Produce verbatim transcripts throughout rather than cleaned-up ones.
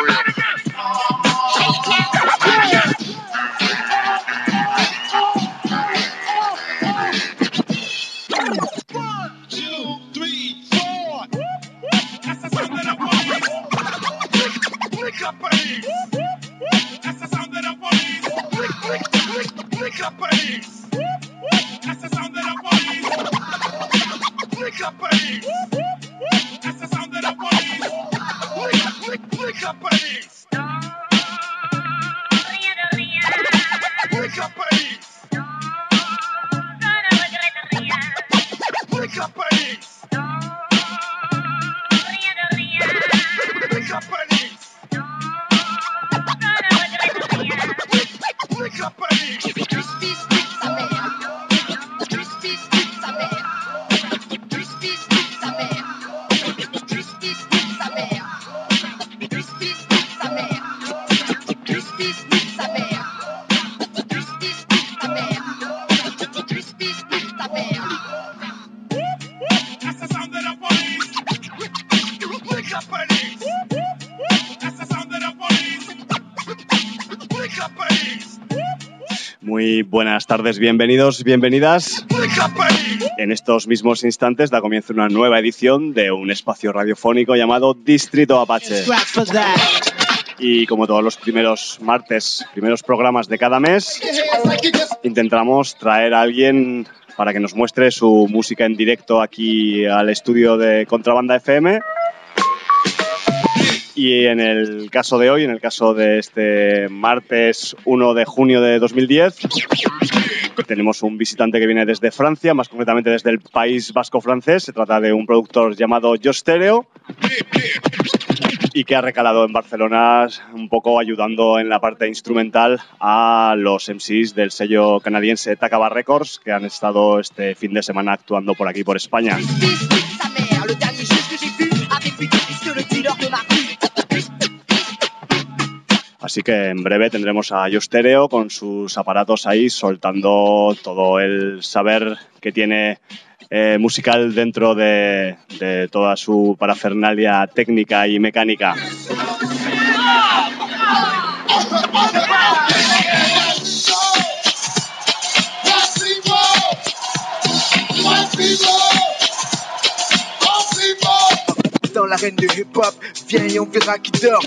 Muy buenas tardes, bienvenidos, bienvenidas. En estos mismos instantes da comienzo una nueva edición de un espacio radiofónico llamado Distrito Apache. Y como todos los primeros martes, primeros programas de cada mes, intentamos traer a alguien para que nos muestre su música en directo aquí al estudio de Contrabanda F M. Y en el caso de hoy, en el caso de este martes uno de junio de dos mil diez, tenemos un visitante que viene desde Francia, más concretamente desde el País Vasco francés. Se trata de un productor llamado Yostereo y que ha recalado en Barcelona un poco ayudando en la parte instrumental a los M Cs del sello canadiense Takaba Records, que han estado este fin de semana actuando por aquí, por España. Así que en breve tendremos a Yostereo con sus aparatos ahí soltando todo el saber que tiene eh, musical dentro de, de toda su parafernalia técnica y mecánica. Dans l'arène de hip-hop, viens et on verra qui dort.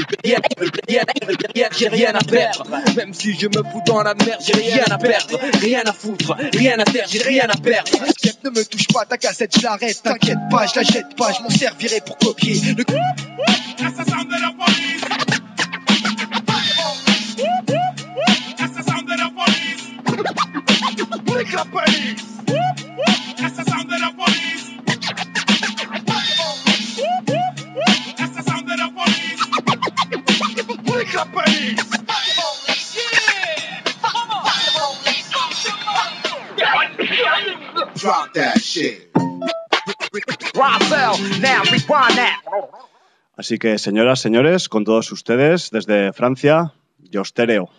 J'ai rien à perdre, même si je me fous dans la merde, j'ai rien à perdre, rien à foutre, rien à faire, j'ai rien à perdre. Chef, ne me touche pas, ta cassette, je l'arrête, t'inquiète pas, je la jette pas, je m'en servirai pour copier le assassin de la police. Assassin de la police. Wake up, police. Assassin de la police. Drop that shit. Así que, señoras, señores, con todos ustedes, desde Francia, Yostereo.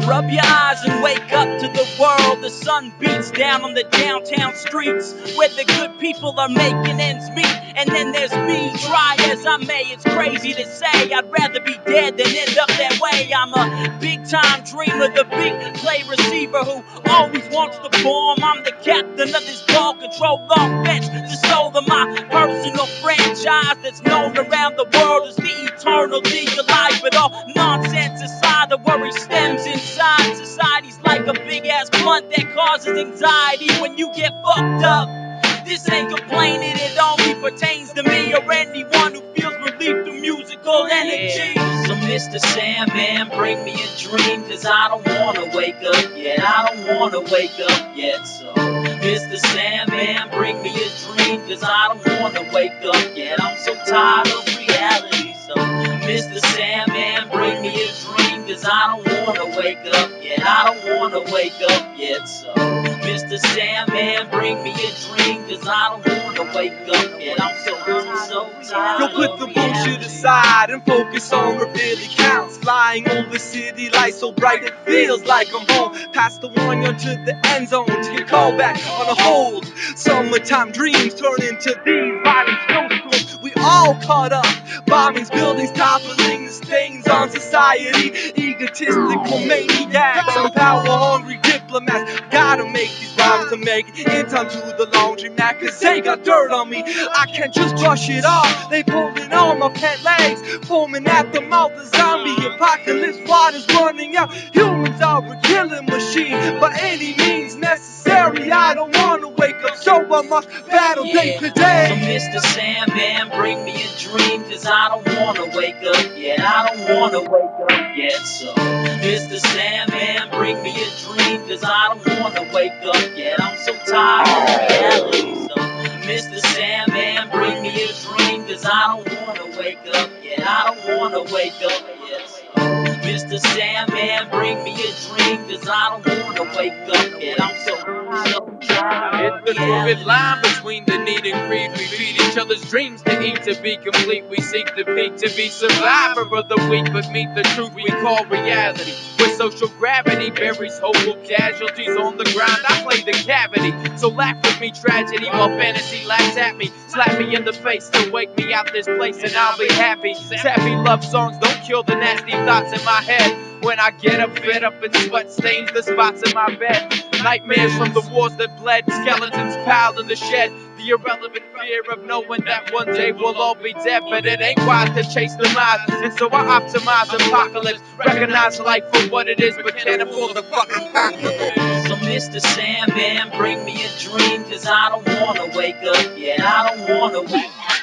Rub your eyes and wake up to the world. The sun beats down on the downtown streets where the good people are making ends meet. And then there's me, try as I may. It's crazy to say I'd rather be dead than end up that way. I'm a big time dreamer, the big play receiver who always wants to bomb. I'm the captain of this ball control offense, the soul of my personal franchise that's known around the world as the eternal league of life. But all nonsense aside, the worry stems inside. Society's like a big ass blunt that causes anxiety when you get fucked up. This ain't complaining, it only pertains to me or anyone who feels relief through musical energy. Yeah. So Mister Sandman, bring me a dream, cause I don't wanna wake up yet. I don't wanna wake up yet. So Mister Sandman, bring me a dream, cause I don't wanna wake up yet. I'm so tired of reality. So Mister Sandman, bring me a dream, cause I don't wanna wake up yet. I don't wanna wake up yet. So Mister Sandman, bring me a dream, cause I don't wanna wake up yet. I'm so, so tired. Yo, put the bullshit aside and focus on what really counts. Flying over city lights so bright it feels like I'm home. Past the one yard to the end zone to get called back on a hold. Summertime dreams turn into these violent snowstorms. We all caught up. Bombings, buildings toppling, the stains on society. Egotistical maniacs and power-hungry diplomats. Gotta make these rhymes to make it in time to the laundromat, cause they got dirt on me. I can't just brush it off. They pulling on my pant legs, foaming at the mouth. The zombie apocalypse water's running out. Humans are a killing machine by any means necessary. I don't wanna wake up, so I must battle day yeah. to day. So Mister Sandman, bring me a dream, cause I don't wanna wake up yet. I don't wanna wake up yet. So Mister Sandman, bring me a dream, cause I don't wanna wake up yet. I'm so tired of reality. So Mister Sandman, bring me a dream, cause I don't wanna wake up yet. I don't wanna wake up yet. So Mister Sandman, bring me a dream, cause I don't wanna wake up yet. I'm so, so tired. It's the fluid line between the need and greed. We feed each other's dreams to eat to be complete. We seek the peak to be survivor of the weak, but meet the truth we call reality. Where social gravity buries hopeful casualties on the ground. I play the cavity, so laugh with me tragedy while fantasy laughs at me. Slap me in the face to wake me out this place and I'll be happy. Sappy love songs don't kill the nasty thoughts in my head. When I get up, fed up, and sweat stains the spots in my bed. Nightmares from the wars that bled, skeletons piled in the shed. The irrelevant fear of knowing that one day we'll all be dead. But it ain't wise to chase demise, and so I optimize apocalypse. Recognize life for what it is, but can't afford the fucking apocalypse. So Mister Sandman, bring me a dream, cause I don't wanna wake up yet. I don't wanna wake up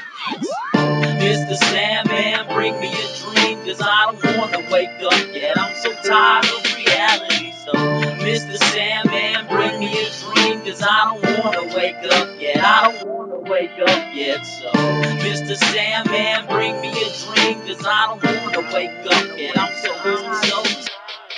yet. Mister Sandman, bring me a dream, cause I don't wanna wake up yet. I'm so tired of reality. So Mister Sandman, bring me a dream, cause I don't wanna wake up yet. I don't wanna wake up yet. So Mister Sandman, bring me a dream, cause I don't wanna wake up yet. I'm so, so tired.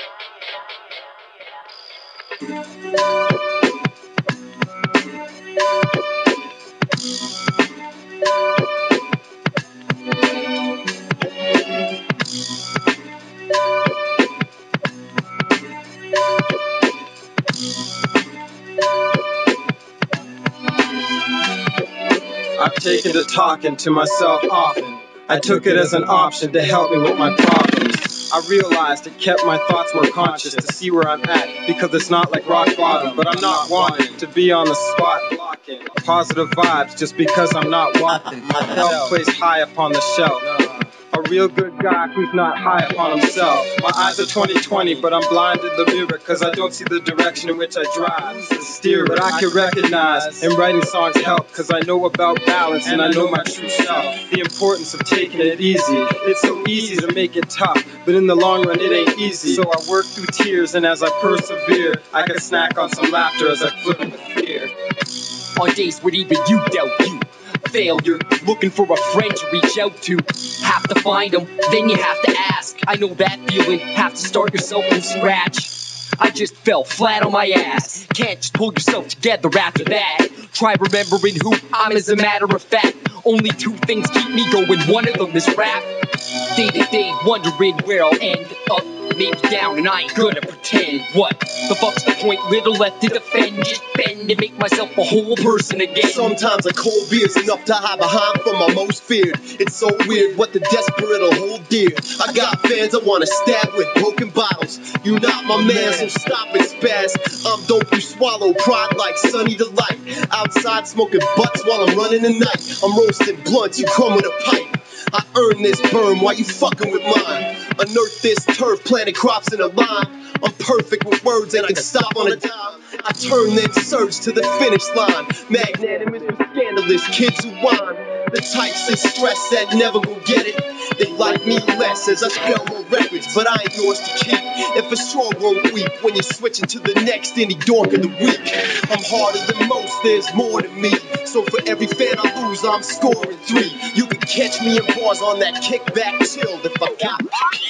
I've taken to talking to myself often. I took it as an option to help me with my problems. I realized it kept my thoughts more conscious to see where I'm at, because it's not like rock bottom, but I'm not wanting to be on the spot blocking positive vibes just because I'm not wanting. My health placed high upon the shelf. A real good guy who's not high upon himself. My eyes are twenty twenty, but I'm blind in the mirror, cause I don't see the direction in which I drive. The steer, but I can recognize, and writing songs help, cause I know about balance and I know my true self. The importance of taking it easy. It's so easy to make it tough, but in the long run it ain't easy. So I work through tears, and as I persevere, I can snack on some laughter as I flip with fear. On days where even you doubt you failure, looking for a friend to reach out to. Have to find them, then you have to ask. I know that feeling, have to start yourself from scratch. I just fell flat on my ass. Can't just pull yourself together after that. Try remembering who I'm as a matter of fact. Only two things keep me going, one of them is rap. Day to day wondering where I'll end up. Maybe down and I ain't gonna pretend. What the fuck's the point? Little left to defend. Just bend and make myself a whole person again. Sometimes a cold beer's enough to hide behind from my most feared. It's so weird what the desperate will hold dear. I got fans I wanna stab with broken bottles. You not my man, so stop it, spaz. I'm dope, you swallow pride like Sunny Delight. Outside smoking butts while I'm running the night. I'm roasting blunts, you come with a pipe. I earn this berm while you fucking with mine. Unearth this turf, planting crops in a line. I'm perfect with words and I can stop on a dime. I turn then surge to the finish line. Magnanimous with scandalous kids who whine. The types in stress that never gon' get it. They like me less as I sell more records, but I ain't yours to keep. If a strong won't weep when you're switching to the next indie dork of the week. I'm harder than most, there's more than me. So for every fan I lose, I'm scoring three. You can catch me in bars on that kickback chill if I got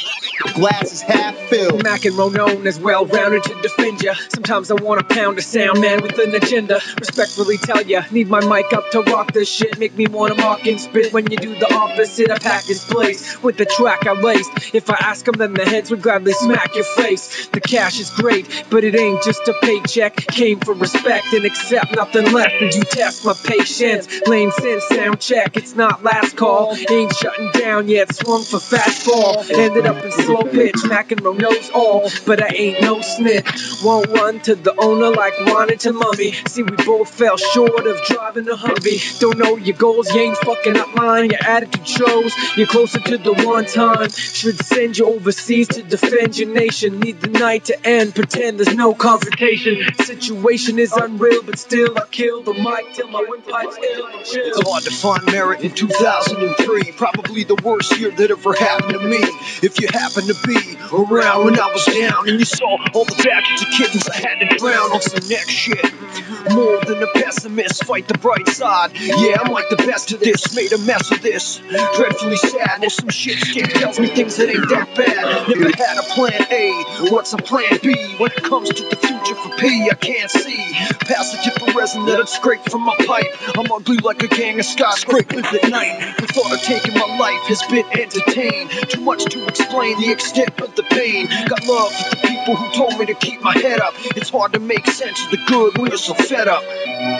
glass is half filled. Mac and Ro known as well-rounded to defend ya. Sometimes I wanna pound a sound man with an agenda. Respectfully tell ya, need my mic up to rock this shit. Make me wanna mock and spit. When you do the opposite, I pack this place with the track I laced. If I ask them, then the heads would gladly smack your face. The cash is great, but it ain't just a paycheck. Came for respect and accept nothing less. Did you test my patience? Lame sense, sound check. It's not last call. Ain't shutting down yet. Swung for fastball. Ended up in slow pitch. Mac and Ro knows all, but I ain't no snitch. Won't run to the owner like wanted to mummy. See, we both fell short of driving a Humvee. Don't know your goals, you ain't fucking up mine. Your attitude shows you're closer to the one time. Should send you overseas to defend your nation. Need the night to end, pretend there's no confrontation. Situation is unreal, but still I kill the mic till my windpipe's ill. It's hard to find merit in two thousand three. Probably the worst year that ever happened to me. If you happen to be around when I was down and you saw all the bastards of kittens I had to drown on some next shit. More than a pessimist, fight the bright side. Yeah, I'm like the best of this, made a mess of this. Dreadfully sad, there's some shit stick tells me things that ain't that bad. Never had a plan A, what's a plan B? When it comes to the future for P, I can't see. Past the tip of resin that I'd scrape from my pipe. I'm ugly like a gang of skyscrapers at night. The thought of taking my life has been entertained. Too much to explain the extent of the pain. Got love for the people who told me to keep my head up. It's hard to make sense of the good when you're so fed up.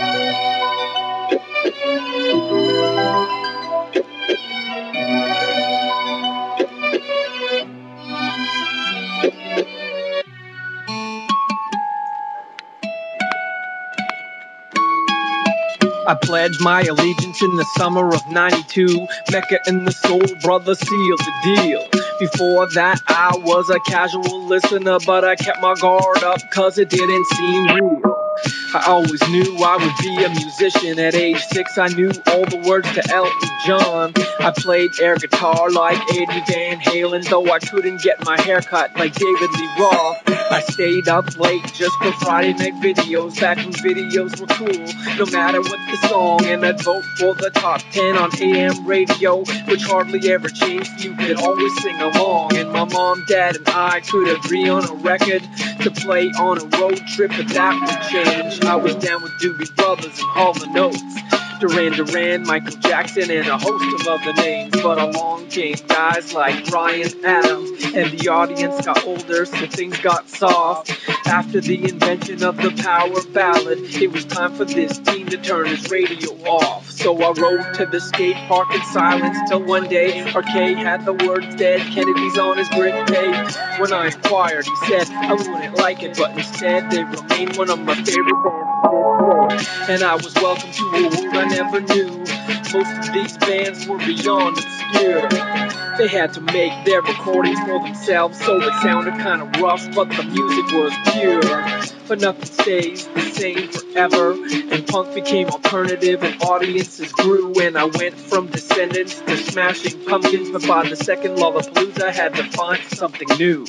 I pledged my allegiance in the summer of ninety-two. Mecca and the Soul Brothers sealed the deal. Before that I was a casual listener, but I kept my guard up cause it didn't seem real. I always knew I would be a musician. At age six I knew all the words to Elton John. I played air guitar like Eddie Van Halen, though I couldn't get my hair cut like David Lee Roth. I stayed up late just for Friday night videos, back when videos were cool, no matter what the song. And I'd vote for the top ten on A M radio, which hardly ever changed. You could always sing along, and my mom, dad, and I could agree on a record to play on a road trip, but that would change. I was down with Doobie Brothers and Hall and Oates, Duran Duran, Michael Jackson, and a host of other names. But along came guys like Bryan Adams, and the audience got older, so things got soft. After the invention of the power ballad, it was time for this teen to turn his radio off. So I rode to the skate park in silence till one day R K had the words "Dead Kennedys" on his brick tape. When I inquired, he said I wouldn't like it, but instead they remain one of my favorite bands. And I was welcome to a world I never knew. Most of these bands were beyond obscure. They had to make their recordings for themselves, so it sounded kind of rough, but the music was pure. But nothing stays the same forever, and punk became alternative and audiences grew. And I went from Descendants to Smashing Pumpkins, but by the second Lollapalooza I had to find something new.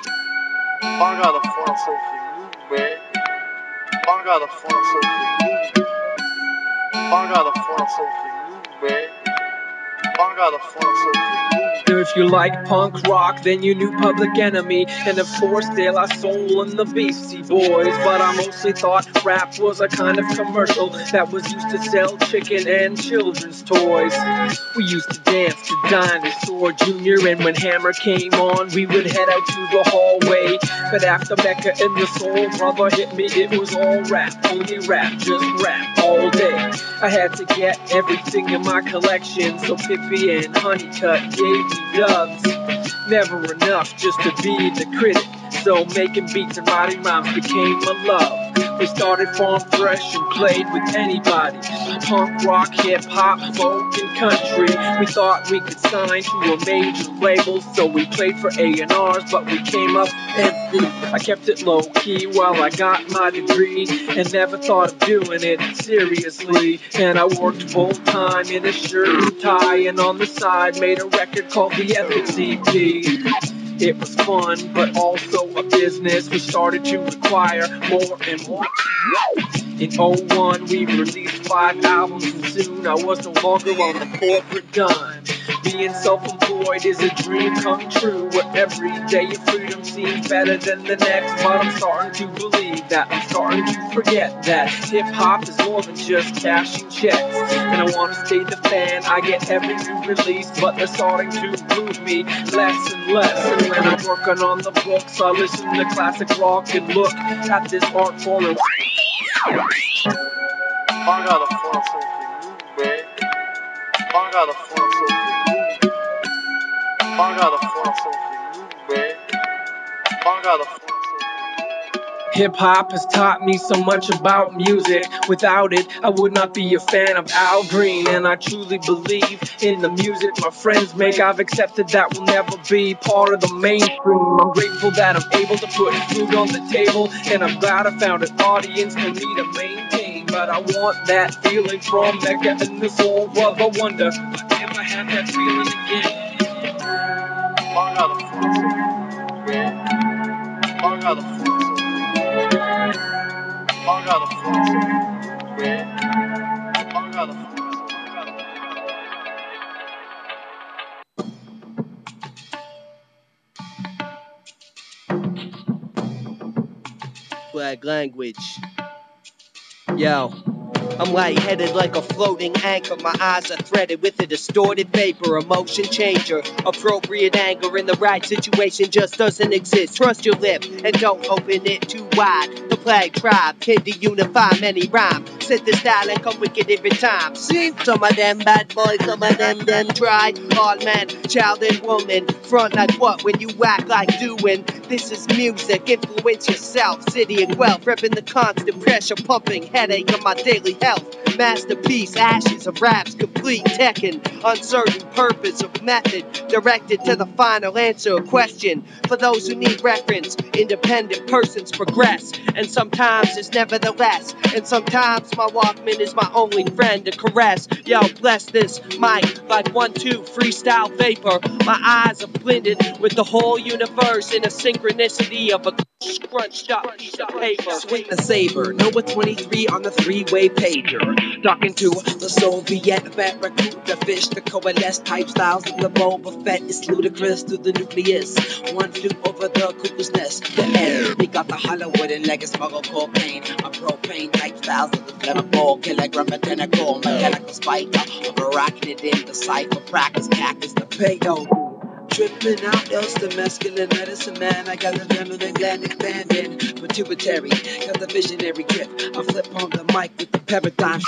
I gotta find something new, man. I gotta find something new. I gotta find something new, man. I got a phone so If you like punk rock, then you knew Public Enemy, and of course De La Soul and the Beastie Boys. But I mostly thought rap was a kind of commercial that was used to sell chicken and children's toys. We used to dance to Dinosaur Junior, and when Hammer came on, we would head out to the hallway. But after Mecca and the Soul Brother hit me, it was all rap, only rap, just rap all day. I had to get everything in my collection, so Pippi and Honeycutt gave me dubs. Never enough just to be the critic, so making beats and writing rhymes became a love. We started Farm Fresh and played with anybody. Punk, rock, hip-hop, folk, and country. We thought we could sign to a major label, so we played for A and R's, but we came up empty. I kept it low-key while I got my degree, and never thought of doing it seriously. And I worked full-time in a shirt and tie, and on the side made a record called the Ethics E P. It was fun, but also a business. We started to require more and more. In oh one, we released five albums, and soon I was no longer on the corporate dime. Being self-employed is a dream come true, where every day of freedom seems better than the next. But I'm starting to believe that, I'm starting to forget that hip-hop is more than just cashing checks. And I want to stay the fan, I get every new release, but they're starting to move me less and less. And when I'm working on the books, I listen to classic rock and look at this art form and I got a phone so for you, man. I got a phone so for you. I got a phone so for you, man. I got a phone so for you. hip-hop has taught me so much about music. Without it, I would not be a fan of Al Green. And I truly believe in the music my friends make. I've accepted that will never be part of the mainstream. I'm grateful that I'm able to put food on the table, and I'm glad I found an audience for me to maintain. But I want that feeling from Mecca and the Soul Brother Wonder. I'll never have that feeling again. I got a phone so for you, man. I got a phone so for you. I got a phone so for you, man. I got a phone so for you. Black language. Yo, I'm lightheaded like a floating anchor. My eyes are threaded with a distorted vapor, a motion changer. Appropriate anger in the right situation just doesn't exist. Trust your lip and don't open it too wide. The Plague Tribe tend to unify many rhymes. Set the style and come wicked every time. See, some of them bad boys, some of them them try. Hard man, child and woman, front like what when you act like doing. This is music, influence yourself. City and wealth, repping the constant pressure, pumping headache on my daily health. Masterpiece, ashes of raps, complete Tekken. Uncertain purpose of method, directed to the final answer. Question for those who need reference. Independent persons progress, and sometimes it's nevertheless. And sometimes my Walkman is my only friend to caress. Yo, bless this mic like one, two, freestyle vapor. My eyes are blended with the whole universe in a synchronicity of a scrunched up piece of paper. Swing the saber, Nova twenty-three on the three-way pager. Talking to the Soviet Barracuda fish, the coalesced type styles of the Boba Fett is ludicrous to the nucleus. One flew over the cuckoo's nest, the end. We got the Hollywood and Leggett smuggle cocaine. A propane type styles of the flammable kilogram botanical mechanical spike of arachnid in the cipher practice cactus the pego. Tripping out, else the masculine medicine man. I got the feminine gland expanding, pituitary, got the visionary grip. I flip on the mic with the paradigm.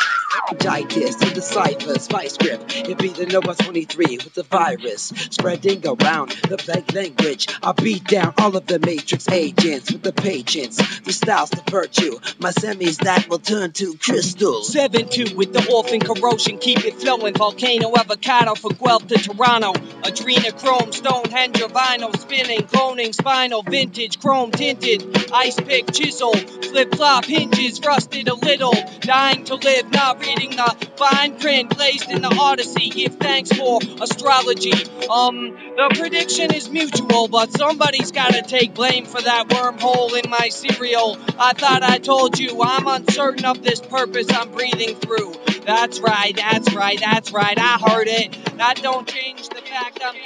Digest to the cipher, spice grip. It be the Nova twenty-three with the virus spreading around the plague language. I beat down all of the matrix agents with the patience, the styles to virtue. My semis that will turn to crystals. seven two with the orphan corrosion, keep it flowing. Volcano avocado for Guelph to Toronto. Adrenochrome, Stonehenge, vinyl, spinning, cloning, spinal, vintage, chrome tinted, ice pick, chisel, flip flop, hinges, rusted a little. Dying to live, not reading the fine print placed in the Odyssey. Give thanks for astrology. Um, the prediction is mutual, but somebody's gotta take blame for that wormhole in my cereal. I thought I told you I'm uncertain of this purpose I'm breathing through. That's right, that's right, that's right. I heard it. That don't change the fact I'm.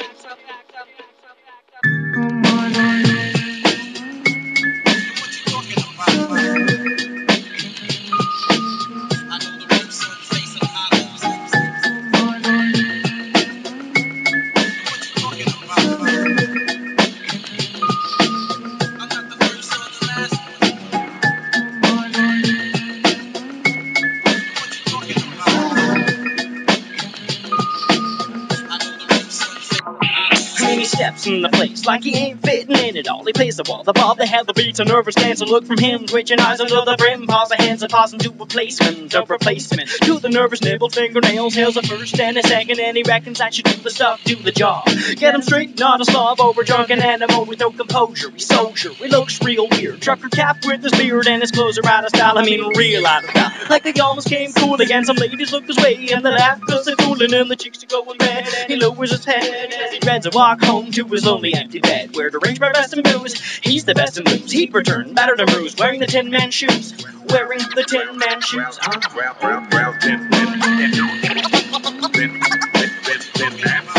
He steps in the place like he ain't fitting in at all. He plays the wall, the ball, the head, the beats, a nervous dance. A look from him, twitching eyes under the brim. Paws the hands and toss into a placement of replacement. To the nervous nibbled fingernails, hails a first and a second, and he reckons I should do the stuff, do the job. Get him straight, not a slob, over drunk and animal with no composure. He's soldier, he looks real weird. Trucker cap with his beard and his clothes are out of style. I mean, real out of style. Like they almost came cool again. Some ladies look his way and they laugh cause they're fooling, and the chicks to go in bed. He lowers his head as he dreads a walk home to his lonely empty bed, where to range by best and blues. He's the best in blues. He'd return battered and bruised, wearing the Tin Man shoes, wearing the Tin Man shoes. Uh. Well, well, well, tin, tin, tin, tin, tin,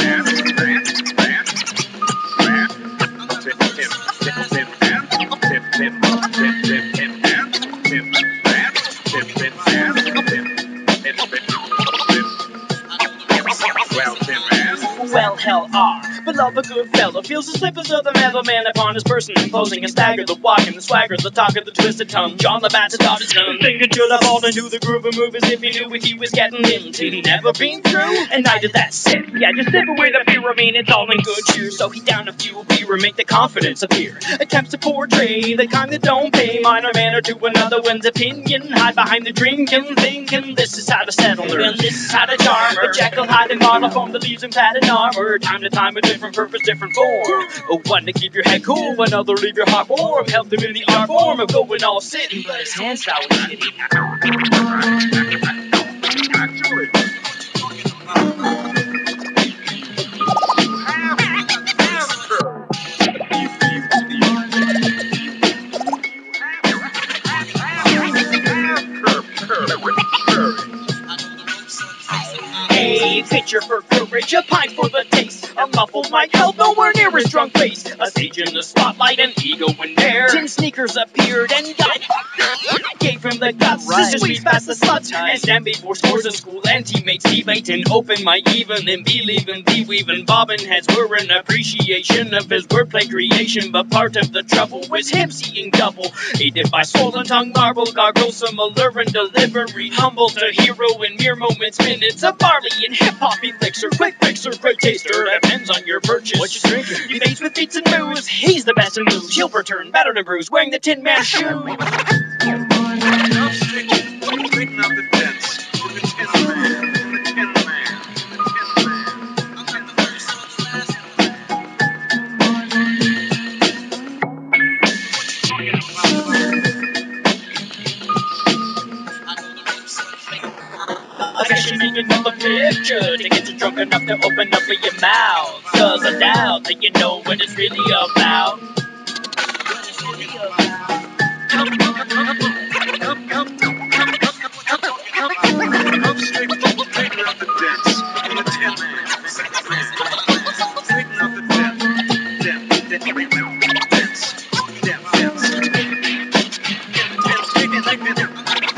Well, hell R, but love a good fella, feels the slippers of the metal man upon his person, imposing a stagger, the walk and the swagger, the talk of the twisted tongue. John the Baptist taught his tongue, thinking till I fall into the groove and move as if he knew what he was getting into. Never been through, and neither that sip. Yeah, just sip away the beer, I mean, it's all in good cheer. So he downed a few beer and make the confidence appear. Attempts to portray the kind that don't pay minor manner to another one's opinion. Hide behind the drinking, thinking this is how to settle her, and this is how to charm her. Jekyll hiding monochrome that leaves him padded armor. Time to time, a different purpose, different form. Oh, one to keep your head cool, another leave your heart warm. Help him in the art form of going all sitting, but his hands sour shitty. Actually, A pitcher for courage, a pint for the taste. A muffled mic held nowhere near his drunk face. A stage in the spotlight, an ego in there. Tin sneakers appeared and got gave him the guts right. To squeeze past the sluts and stand before scores of school and teammates debating open mic even and believing the weaving bobbing heads were an appreciation of his wordplay creation. But part of the trouble was him seeing double, aided by swollen tongue, marble gargles, some alluring delivery, humble to hero in mere moments, minutes of barley and hip-hop elixir, quick fixer, great taster, depends on your purchase. What you drinking? He faced with beats and moves, he's the best in moves. He'll return battered and bruised, wearing the Tin Man shoe. now straighten, straighten out the dents with the Tin Man, the Tin Man, the Tin Man. Fashioning another picture to get you drunk enough to open up your mouth. Cause I doubt that you know what it's really about. What it's really about. Now straighten, straighten out the dents with the Tin Man, straighten out the dents, dents, dents, dents, dents.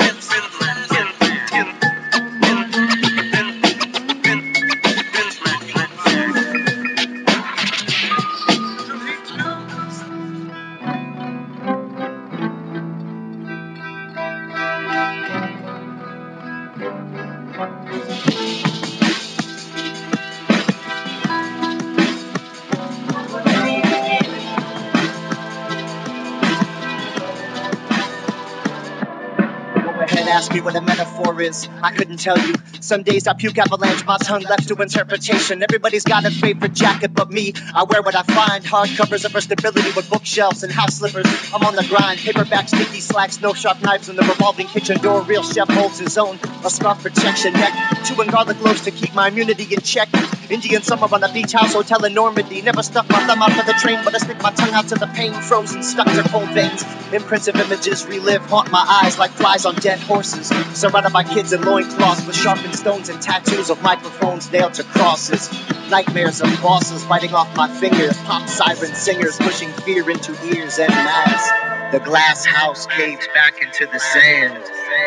Ask me what a metaphor is, I couldn't tell you. Some days I puke avalanche, my tongue left to interpretation. Everybody's got a favorite jacket but me. I wear what I find, hardcovers of versatility with bookshelves and house slippers. I'm on the grind, paperback, sticky slacks, no sharp knives in the revolving kitchen door. Real chef holds his own, a scarf protects your neck. Chewing garlic cloves to keep my immunity in check. Indian summer on a beach house hotel in Normandy. Never stuck my thumb out for the train, but I stick my tongue out to the pain. Frozen, stuck to cold veins. Imprints of images relive, haunt my eyes like flies on dead horses. Surrounded by kids in loincloths with sharpened stones and tattoos of microphones nailed to crosses. Nightmares of bosses biting off my fingers. Pop siren singers pushing fear into ears and as the glass house caves back into the sand.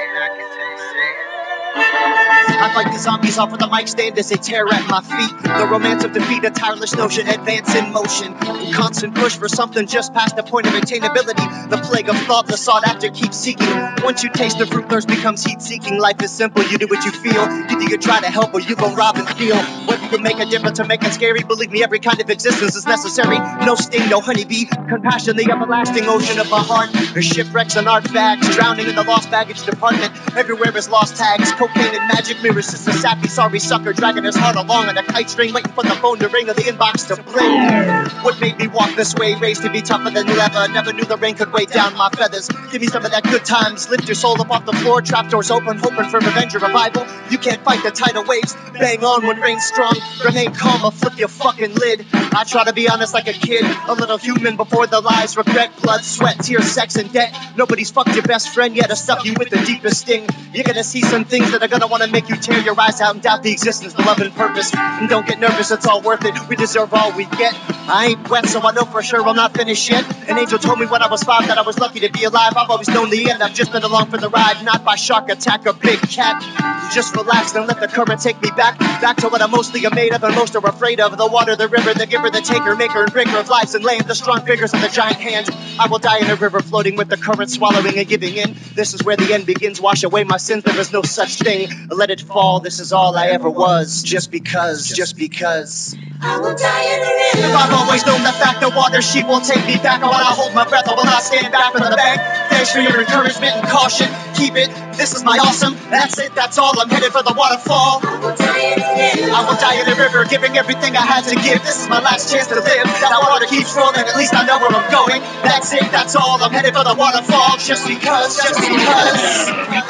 I fight the zombies off with a mic stand as they tear at my feet. The romance of defeat, a tireless notion, advance in motion. Constant push for something just past the point of attainability. The plague of thought, the sought after keeps seeking. Once you taste the fruit, thirst becomes heat seeking. Life is simple, you do what you feel. Either you try to help or you gon' rob and steal. Whether you make a difference or make it scary, believe me, every kind of existence is necessary. No sting, no honeybee. Compassion, the everlasting ocean of my heart. There's shipwrecks and artifacts, drowning in the lost baggage department. Everywhere is lost tags, cocaine and magic mirrors. Just a sappy, sorry sucker dragging his heart along on a kite string, waiting for the phone to ring or the inbox to bling. What made me walk this way? Raised to be tougher than leather. Never knew the rain could weigh down my feathers. Give me some of that good times. Lift your soul up off the floor. Trapdoors open, hoping for revenge or revival. You can't fight the tidal waves. Bang on when rain's strong. Remain calm or flip your fucking lid. I try to be honest like a kid. A little human before the lies. Regret, blood, sweat, tears, sex, and debt. Nobody's fucked your best friend yet or stuck you with the deepest sting. You're gonna see some things that are gonna wanna make you tear your eyes out and doubt the existence of love and purpose. And don't get nervous, it's all worth it. We deserve all we get. I ain't wet, so I know for sure I'm not finished yet. An angel told me when I was five that I was lucky to be alive. I've always known the end. I've just been along for the ride, not by shark attack or big cat. Just relax and let the current take me back, back to what I mostly am made of and most are afraid of. The water, the river, the giver, the taker, maker and breaker of lives and land. The strong fingers of the giant hand. I will die in a river floating with the current, swallowing and giving in. This is where the end begins. Wash away my sins, there is no such thing. Let it fall, this is all I ever was. Just because, just because. I will die in the river. I've always known the fact that water sheep will take me back. I wanna hold my breath, I will not stand back from the bank. Thanks for your encouragement and caution. Keep it, this is my awesome. That's it, that's all, I'm headed for the waterfall. I will die in the river. I will die in the river, giving everything I had to give. This is my last chance to live. That water keeps rolling, at least I know where I'm going. That's it, that's all, I'm headed for the waterfall. Just because, just because.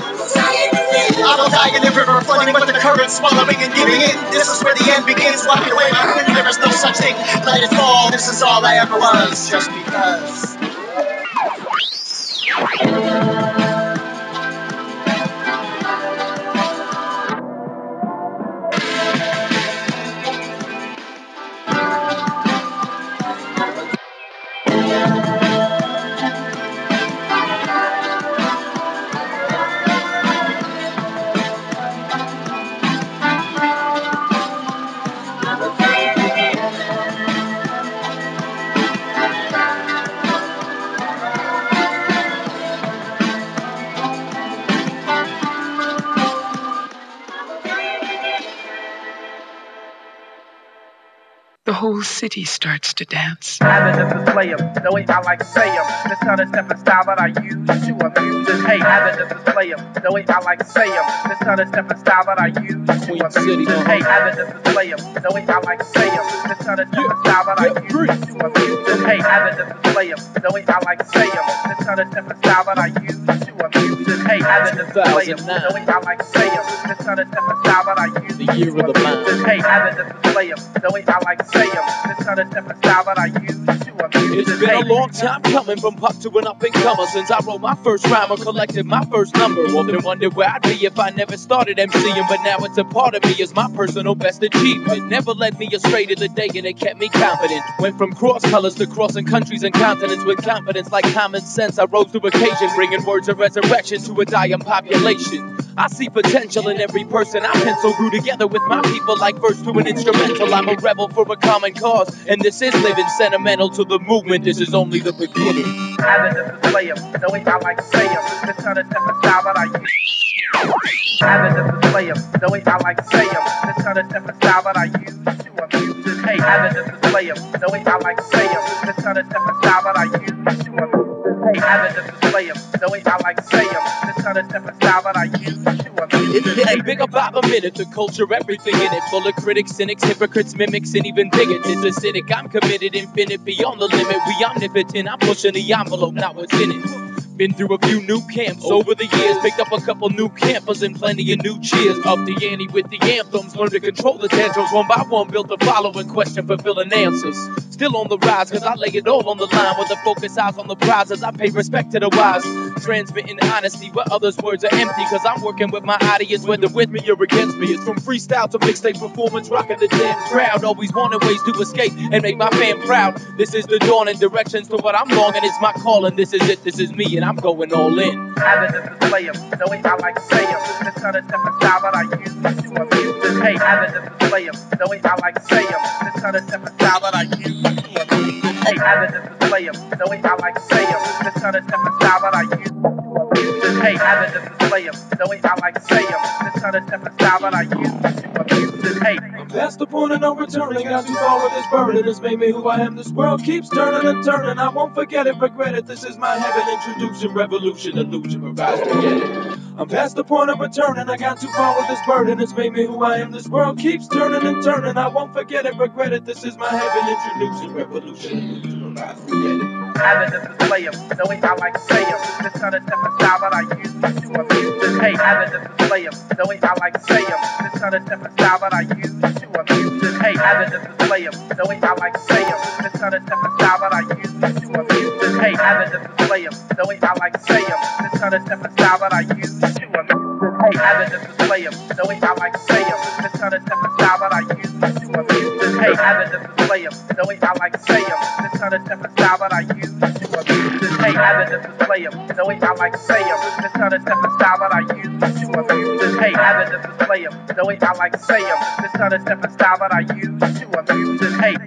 I will die in the river, floating with the current, swallowing and giving in. This is where the end begins, wiping away my sins. There is no such thing, let it fall. This is all I ever was, just because. The whole city starts to dance. Either just to slay 'em, the way I like say 'em. This other step and style that I use to amuse and hate. Either just to slay 'em, the way I like say 'em. This other step and style that I use to amuse and hate. Either just to slay 'em, the way I like say 'em. This other step and style that I use to amuse and hate. Either just to slay 'em, the way I like say 'em. This other step and style that I use to amuse and hate. Either just to slay 'em, the way I like say 'em. This other step and style that I use to amuse and hate. Either just to slay 'em, the way I like say 'em. This other step and style that I use to amuse. It's been a long time coming from pup to an up and comer since I wrote my first rhyme or collected my first number. Often wondered where I'd be if I never started MCing, but now it's a part of me as my personal best achievement. Never led me astray to the day and it kept me confident. Went from cross colors to crossing countries and continents with confidence like common sense. I rose to occasion, bringing words of resurrection to a dying population. I see potential in every person I pencil, grew together with my people like verse to an instrumental. I'm a rebel for a common cause, and this is living sentimental to the movement. This is only the beginning. Either just to slay 'em, the way I like say 'em. This other step and style that I use. Either just to slay 'em, the way I like say 'em. This other step and style that I use to amuse and hate. Either just to slay 'em, the way I like say 'em. This other step and style that I use to amuse and hate. Either just to slay 'em, the way I like say 'em. This other step and style that I use to amuse and hate. It's big about a minute, the culture, everything in it. Full of critics, cynics, hypocrites, mimics, and even bigots. It's acidic, I'm committed, infinite, beyond the limit. We omnipotent, I'm pushing the envelope, not what's in it. Been through a few new camps over the years, picked up a couple new campers and plenty of new cheers. Up the ante with the anthems, learned to control the tantrums. One by one, built the following question, fulfilling answers. Still on the rise, cause I lay it all on the line. With the focus eyes on the prize as I pay respect to the wise. Transmitting honesty where others' words are empty, cause I'm working with my audience, whether with me or against me. It's from freestyle to mixtape performance, rocking the damn crowd. Always wanted ways to escape and make my fam proud. This is the dawn and directions to what I'm longing. It's my calling, this is it, this is me, and I'm going all in. Either just display 'em, the way I like to say 'em. This other different style that I use to amuse and hate. Either just display 'em, the way I like to say 'em. This other different style that I use to amuse and hate. Either just display 'em, the way I like to say 'em. This other different style that I use to amuse and hate. Either just display 'em, the way I like to say 'em. This other different style that I use to amuse and hate. Past the point of no returning, got too far with this burden. It's made me who I am. This world keeps turning and turning. I won't forget it, regret it. This is my heaven, introduction, revolution, illusion, revised, forget it. I'm past the point of returning. I got too far with this burden. It's made me who I am. This world keeps turning and turning. I won't forget it, regret it. This is my heaven, introduction, revolution, illusion, revised, forget it. Either just display 'em, the way I like to say 'em. This other different style that I use to amuse and hate. Either just display 'em, the way I like to say 'em. This other different style that I use to amuse and hate. Either just display 'em, the way I like to say 'em. This other different style that I use to amuse and hate. Either just display 'em, the way I like to say 'em. This other different style that I use to amuse and hate. Either just display 'em, the way I like to say 'em. This other different style that I use to amuse and hate. Either just display 'em, the way I like to say 'em. This other different style that I use to amuse and hate. Either just display 'em, the way I like to say 'em. This other different style that I use to amuse and hate. Either just display 'em, the way I like to say 'em. This other different style that I use to amuse and hate.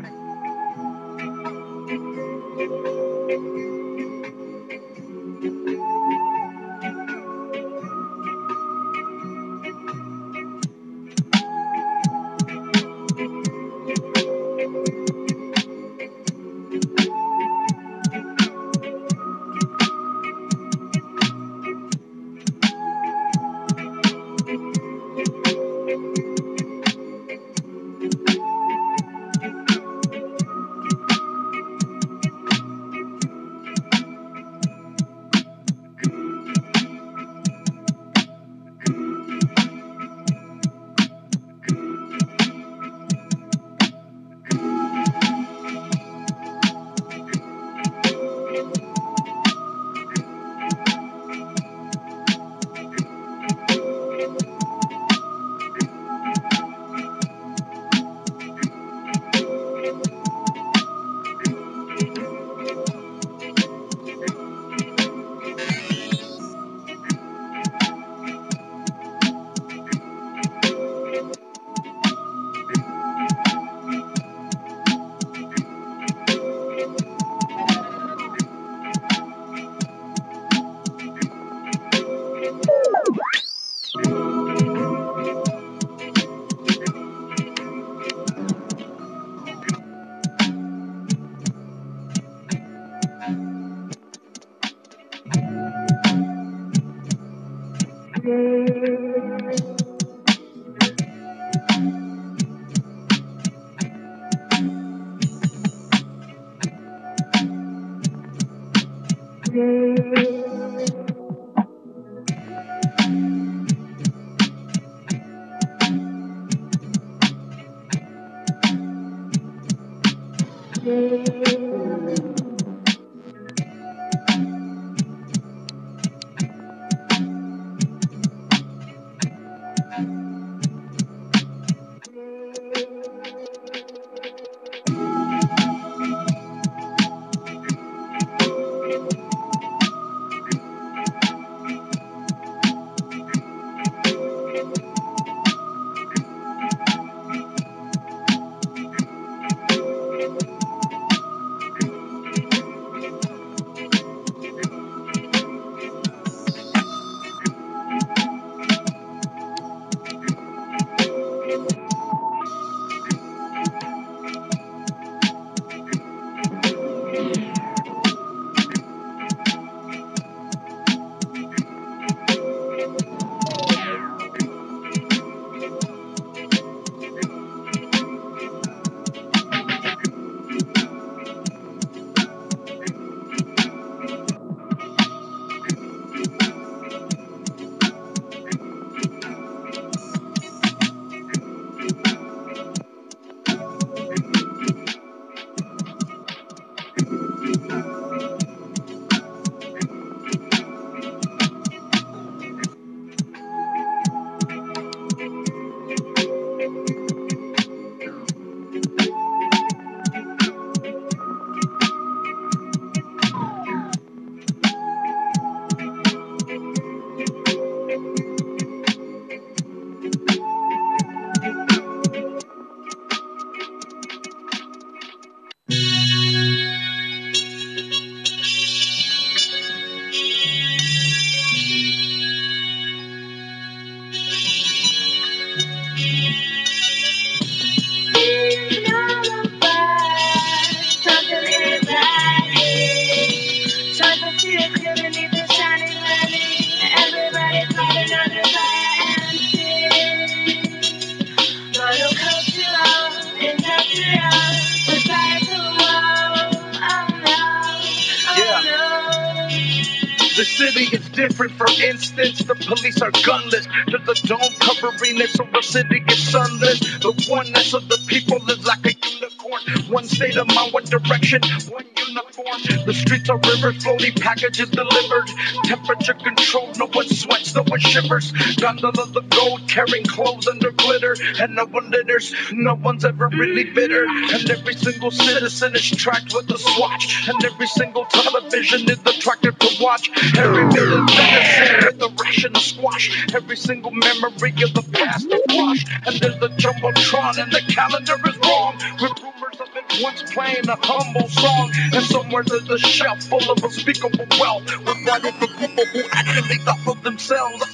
The city is different, for instance, the police are gunless. To the dome covering it, so the city is sunless. The oneness of the people is like a unicorn. One state of mind, one direction, one uniform. The streets are rivers, floating packages delivered. Temperature controlled, no one sweats, no one shivers. Gondola the gold, carrying clothes under glitter. And no one litters, no one's ever really bitter. And every single citizen is tracked with a swatch. And every single television is attractive to watch. Every meal is venison with a ration of squash. Every single memory of the past is washed. And there's the jumbotron and the calendar is wrong. With rumors of it once playing a humble song. And somewhere there's a shelf full of unspeakable wealth. Provided for people who actually thought of themselves.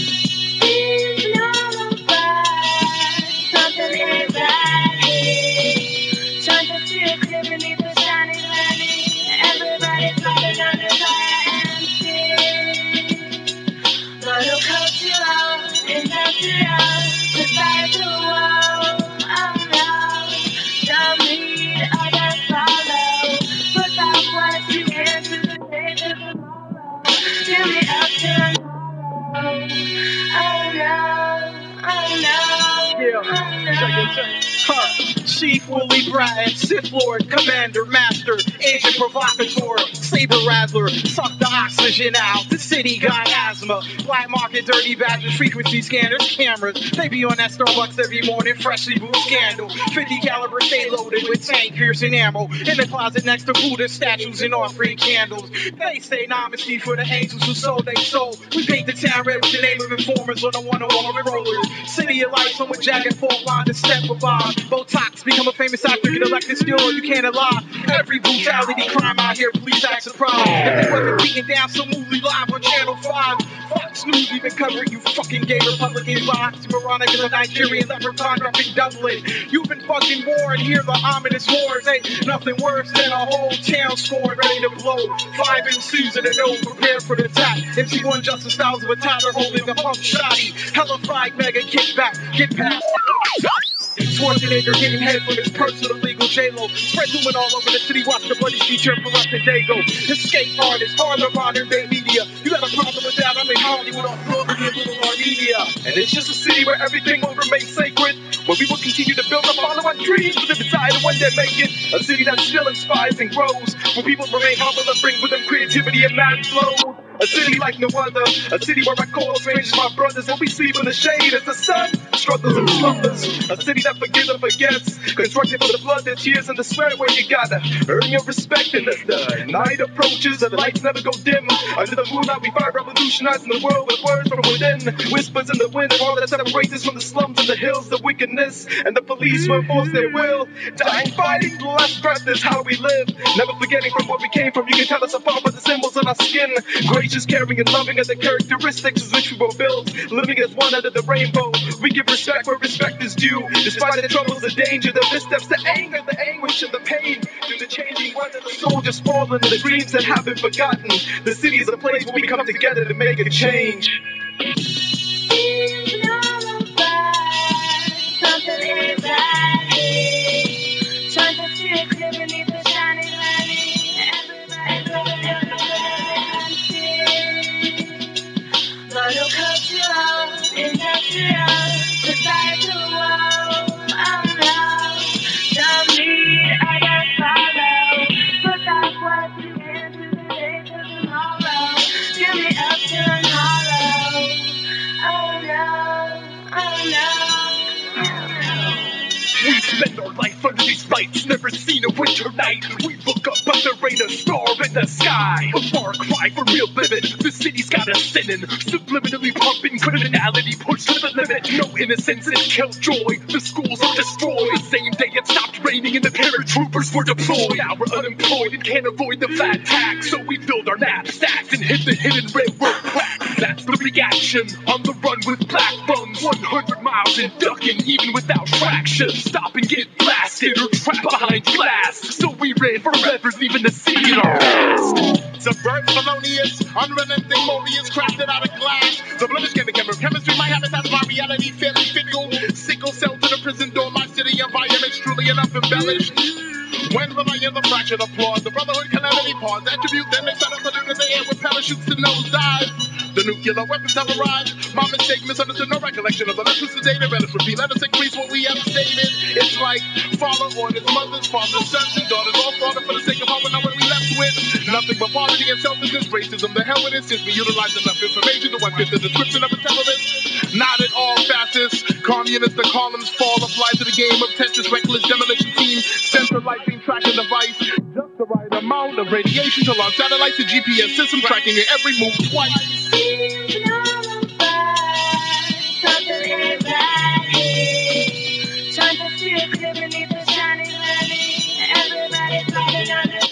It's not about something is right here. Trying to see it clear beneath the shining light. Everybody's falling under fire and see. Monocultural, industrial, societal. Oh no, don't need others follow. Put out what you can to the day to tomorrow. Give me up to tomorrow. Oh no, oh no. Yeah, check it, check it. Huh. Chief Willie Bratton, Sith Lord, Commander, Master, Agent Provocateur, Saber Rattler, suck the oxygen out. The city got asthma. Black market, dirty badges, frequency scanners, cameras. They be on that Starbucks every morning, freshly brewed scandal. fifty caliber, stay loaded with tank piercing ammo. In the closet next to Buddha statues and offering candles. They say namaste for the angels who sold they soul. We paint the town red with the name of informers on the one-on-one rollers. City of lights on with jagged fault line to step above. Botox, become a famous actor, get elected still, or you can't lie. Every brutality crime out here, police act surprised. If they wasn't beaten down so movie live on Channel five. Fox News even covering you fucking gay Republicans by oxymoronic as a Nigerian leprechaun dropping Dublin. You've been fucking war and hear the ominous wars. Ain't nothing worse than a whole town scoring ready to blow. Five in season and no prepared for the attack. M C one Justin Styles of a Tyler holding a pump shotty. Hellified mega kickback, get past. Schwarzenegger getting head from his personal legal J-Lo. Spread lumen all over the city, watch the bloody feature for up and Dago. Escape artists, harder modern day media. You got a problem with that? I'm in Hollywood on Broadway in Little Armenia. And it's just a city where everything will remain sacred. Where we will continue to build up all of our dreams with the desire to one day make it. A city that still inspires and grows. Where people remain humble and bring with them creativity and mad flow. A city like no other. A city where I call strangers my brothers. And we sleep in the shade as the sun struggles and slumbers. A city that forgives and forgets. Constructed for the blood, the tears, and the sweat where you gotta earn your respect. And as the night approaches, the lights never go dim. Under the moonlight, we fight revolutionizing the world with words from within. Whispers in the wind, and all that separates us from the slums and the hills, the wickedness, and the police will enforce their will. Dying, fighting, the last breath is how we live. Never forgetting from where we came from. You can tell us apart by the symbols on our skin. Gracious, caring, and loving are the characteristics with which we were built. Living as one under the rainbow. We give respect where respect is due. Despite the troubles, the danger, the missteps, the anger, the anguish, and the pain. Through the changing weather, the soldiers falling, and the dreams that have been forgotten. The city is a place where we come together to make a change. It's not about something is right here. Trying to see it clear beneath the shining light. Everybody's see. Monocultural, industrial, societal. Oh no, don't need others follow. Put out what you can to the day to tomorrow. Give me up to tomorrow. Oh no, oh no, oh no. We spend our life under these lights, never seen a winter night. We look up but there ain't a star in the sky. A far cry from real living, the city's got us sinning. Subliminally pumping criminality pushed to the limit. No innocence and killjoy, the schools are destroyed. The same day it stopped raining and the paratroopers were deployed. Now we're unemployed and can't avoid the fat tax. So we filled our knapsacks and hit the hidden railroad plaque. That's the reaction, on the run with black buns. one hundred miles and ducking even without traction. Stop and get blasted or trapped behind glass. So we ran forever, leaving the city in our past. Subvert, felonious, unrelenting, glorious, crafted out of glass. The blood is chemical, chemistry, my habitat's my reality, fairly fickle. Sickle cell to the prison door, my city environment's truly enough embellished. When will I hear the fraction applaud? The brotherhood calamity pause, attribute, then they start to pollute the air with power. parachutes to nosedive. The nuclear weapons have arrived. My mistake, misunderstood, no recollection of the lessons today. Let us repeat, let us increase what we have stated. It's like father orders, mothers, fathers, sons, and daughters, all slaughtered for the sake of hunger. Now what are we left with? Nothing but poverty and selfishness, racism. The hell with it, since we utilize enough information to one fit the description of a terrorist. Not at all fascists. Communists, the columns fall apply to the game of Tetris, reckless demolition team. Sensor lighting, tracking device. Just the right amount of radiation to launch satellites, a G P S system tracking your every move twice. Trying to see it clear beneath the shining light. Everybody's trying to understand.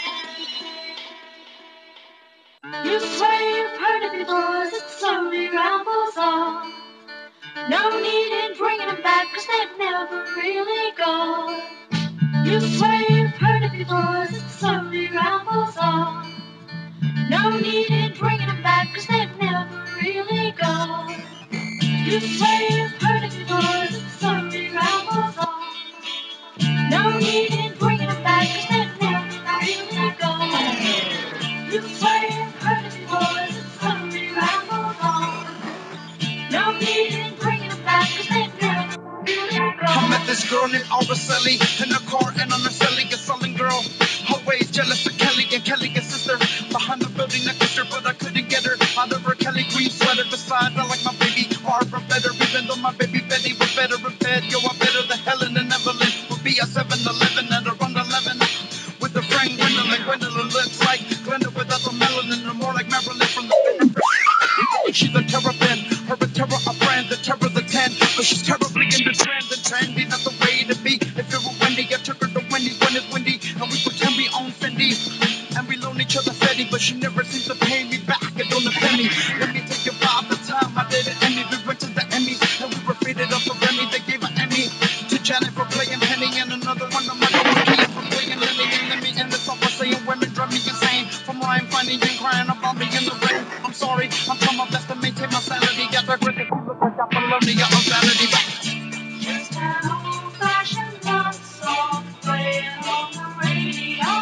You swear you've heard it before, it slowly rambles on. No need in bringing them back, cause they've never really gone. You swear you've heard it before, it slowly rambles on. No need in bringing them back, cause they've never really gone. You swear you've heard it before, it slowly rambles on. No need in bringing them back, cause they've never really gone. You swear you've heard it before, it slowly rambles on. No need in bringing them back, cause they've never really gone. I met this girl named Araceli in a car and on a selling a selling girl. Always jealous of Kelly and Kelly and sister. Behind the building I kissed her, but I couldn't get her out of her Kelly green sweater. Besides, I like my baby Barbara better, even though my baby Betty was better in bed. Yo, I better than Helen and Evelyn would be a seven eleven at around eleven. With a friend Gwendolyn, Gwendolyn looks like Glenda without the melanin, or more like Marilyn from the she's a terrapin, her a terror, a friend, the terror, the ten. But she's terribly in the trend, and trendy, not the way to be. If it were Wendy, I took her to Wendy's when it's windy, and we pretend we own Fendi. And we loan each other Fendi, but she never seems to pay me back. I don't a penny. Let me take you by the time I did it, Emmy. We went to the Emmys, and we were faded up for Remy. They gave an Emmy to Janet for playing Penny, and another one of my keys for playing Lenny. And let me end this off by saying women drive me insane. From Ryan finding and crying about me in the rain. I'm sorry, I'm trying my best to maintain my sanity. Got the grit, you look like Apollonia of vanity. Just an old-fashioned love song playing on the radio.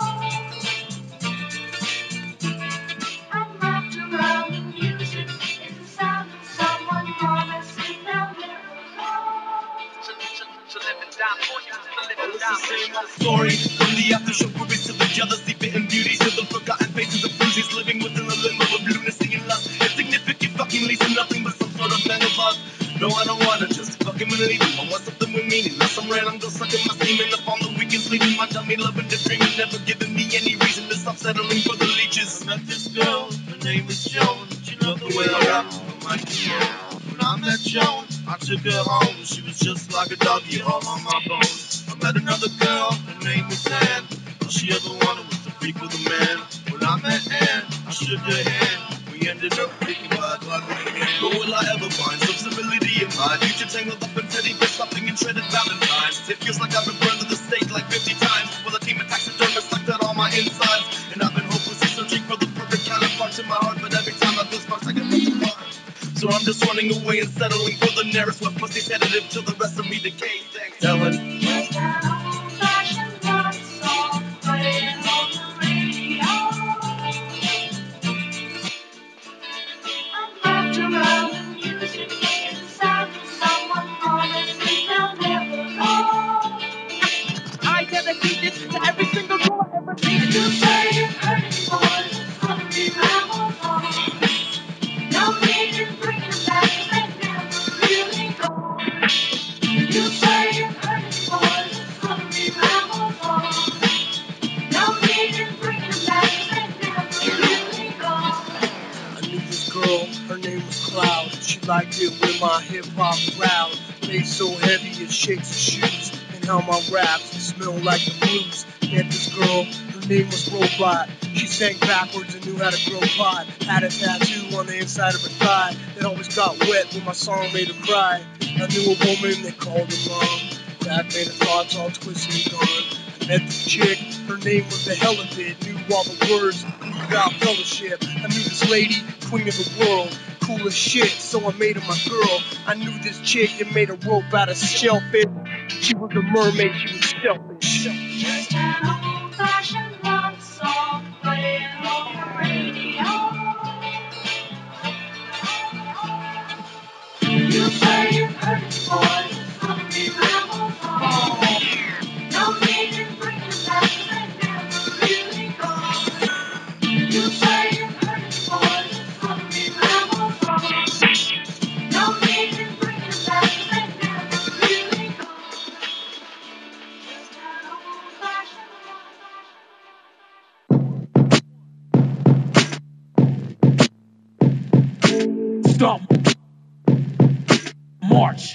I'm wrapped around the music. It's the sound of someone promising they'll never go. It's the same old story. From the aftershock movies to the jealousy, bitten beauties to the forgotten faces of bruises, living within the limbo of lunacy and lust. Insignificant fucking leads to nothing but some sort of mental buzz. No, I don't wanna just fucking believe it. I want something with meaning. Not some random girl sucking my semen up on the weekend, sleeping my dummy, loving to dream, and never giving me any reason to stop settling for the leeches. I met this girl, her name is Joan. She loved the way I rap, I might be wrong. When I met Joan, I took her home. She was just like a doggy, all on my bones. I met another girl, her name was Ann. All she ever wanted was to freak with a man. When I met Ann, I shook her hand. We ended up freaking wild, like but will I ever find some stability in my future tangled up in teddy bear stuffing and shredded valentines? It feels like I've been burned to the stake like fifty times. While the team of taxidermists sucked out all my insides. And I've been hopelessly searching for the perfect counterpart in my heart. But every time I feel sparks, I get left apart. So I'm just running away and settling for the nearest where pussy's headed until the rest of me decays. Thanks, Ellen. Just an old-fashioned love song playing on the radio. I'm wrapped around the music. It's the sound of someone promising they'll never go. I dedicate this to every single girl I ever dated. You say you've heard it before, it's slowly rambles on. No need in bringing them back, 'cause they've never really gone. You say you've heard it before, it's slowly rambles on. No need in bringing them back, 'cause they've never really gone. I knew this girl, her name was Cloud. She liked it when my hip hop was loud. Bass so heavy it shakes her shoes. And how my raps smell like the blues. Met this girl, her name was Robot. She sang backwards and knew how to grow pot. Had a tattoo on the inside of her thigh that always got wet when my song made her cry. I knew a woman that called her mom. That made her thoughts all twisted and gone. I met this chick, her name was the hell of it. Knew all the words, knew about fellowship. I knew this lady, queen of the world, cool as shit, so I made her my girl. I knew this chick and made a rope out of shellfish. She was a mermaid, she was selfish. Just an old-fashioned love song playing on the radio. Stomp. March.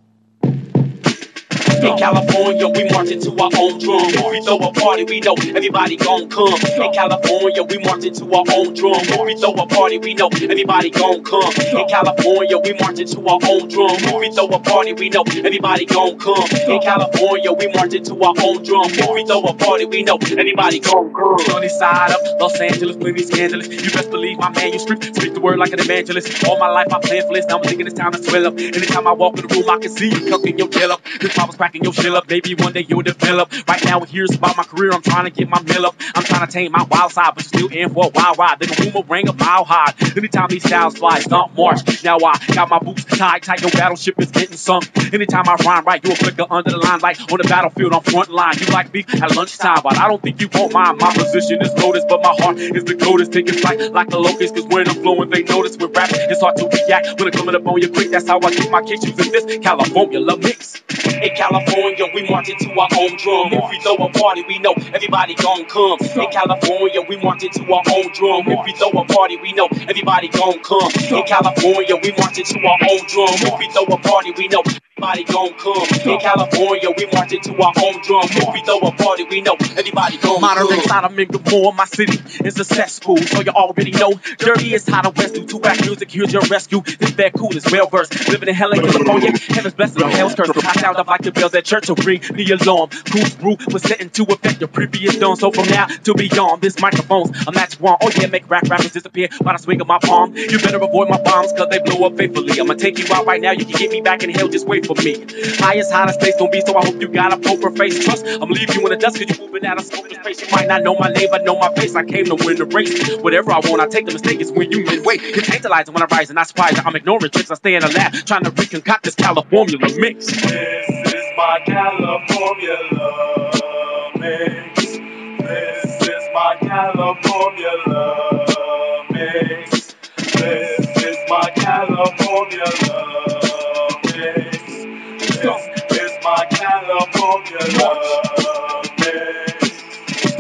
In California, we march into our own drum. If we throw a party, we know everybody gon' come. In California, we march into our own drum. If we throw a party, we know everybody gon' come. In California, we march into our own drum. If we throw a party, we know everybody gon' come. In California, we march into our own drum. If we throw a party, we know everybody gon' come. Sunny side up, Los Angeles, plenty scandalous. You best believe my manuscript. Speak the word like an evangelist. All my life I planned for this. Now I'm thinking it's time to swell up. Anytime I walk in the room, I can see you cooking your tail up. This I was cracking your shell up. Maybe one day you'll develop. Right now, here's about my career. I'm trying to get my mill up. I'm trying to tame my wild side, but you're still in for a wild ride. Then a boomerang a mile high. Anytime these styles fly, stomp march. Now I got my boots tied tight. Your battleship is getting sunk. Anytime I rhyme right, you'll flicker under the line like on the battlefield on front line. You like beef at lunchtime, but I don't think you won't mind. My position is lotus, but my heart is the coldest. Taking flight like a locust, cause when I'm flowing, they notice with rap. It's hard to react when I'm coming up on you quick. That's how I get my kicks using this California love mix. In California, we march into our own drum. If we throw a party, we know everybody gon' come. In California, we march into our own drum. If we throw a party, we know everybody gon' come. In California, we march into our own drum. If we throw a party, we know everybody gon' come. In California, we march into our own drum. If we throw a party, we know everybody gon' come. Modern inside of Mingamore, my city is a cesspool, so you already know. Dirty is how the West do. Two back music, here's your rescue. This bad cool is well versed. Living in hell in California, heaven's blessing or hell's curse. I sound up like the bells at church, so ring the alarm. Whose rule was set into effect your previous done. So from now to beyond, this microphone's a magic wand. Oh yeah, make rap rappers disappear by the swing of my palm. You better avoid my bombs, cause they blow up faithfully. I'ma take you out right now, you can get me back in hell, just wait for me. Highest, hottest place gon' be, so I hope you got a poker face. Trust, I'm leave you in the dust, cause you moving out of scope of space. You might not know my name, but know my face. I came to win the race. Whatever I want, I take the mistake, it's when you midway. It's tantalizing when I rise and I surprise. I'm ignoring tricks, I stay in the lab, trying to reconcoct this California mix. This is my California love mix. This is my California love mix. This is my California love mix. This is my California love mix.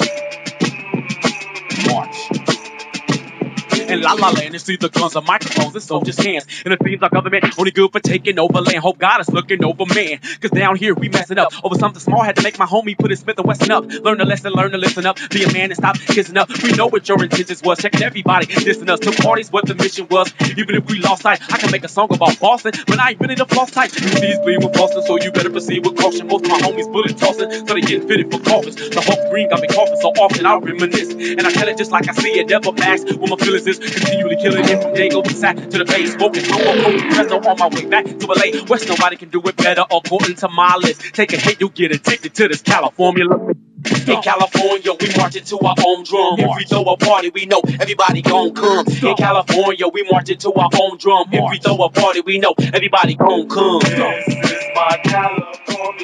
March. In La La Land, it's either guns or microphones, it's soldiers' hands. And it seems like government only good for taking over land. Hope God is looking over man, cause down here we messing up over something small. Had to make my homie put his Smith and Wesson up. Learn the lesson, learn to listen up. Be a man and stop kissing up. We know what your intentions was. Checking everybody, dissing us. Took parties, what the mission was. Even if we lost sight, I can make a song about Boston, but I ain't really the floss type. You see, bleed with Boston, so you better proceed with caution. Most of my homies bullet tossing, so they getting fitted for coffins. The Hulk green got me coughing so often, I reminisce. And I tell it just like I see it, never max. When my feelings is continually killing it from Dago to Sack to the bay. Smoking humble, cold, Fresno on my way back to L A. West, nobody can do it better according to my list. Take a hit, you'll get addicted to this California. In California, we march into our own drum. If we throw a party, we know everybody gon' come. In California, we march into our own drum. If we throw a party, we know everybody gon' come. This is my California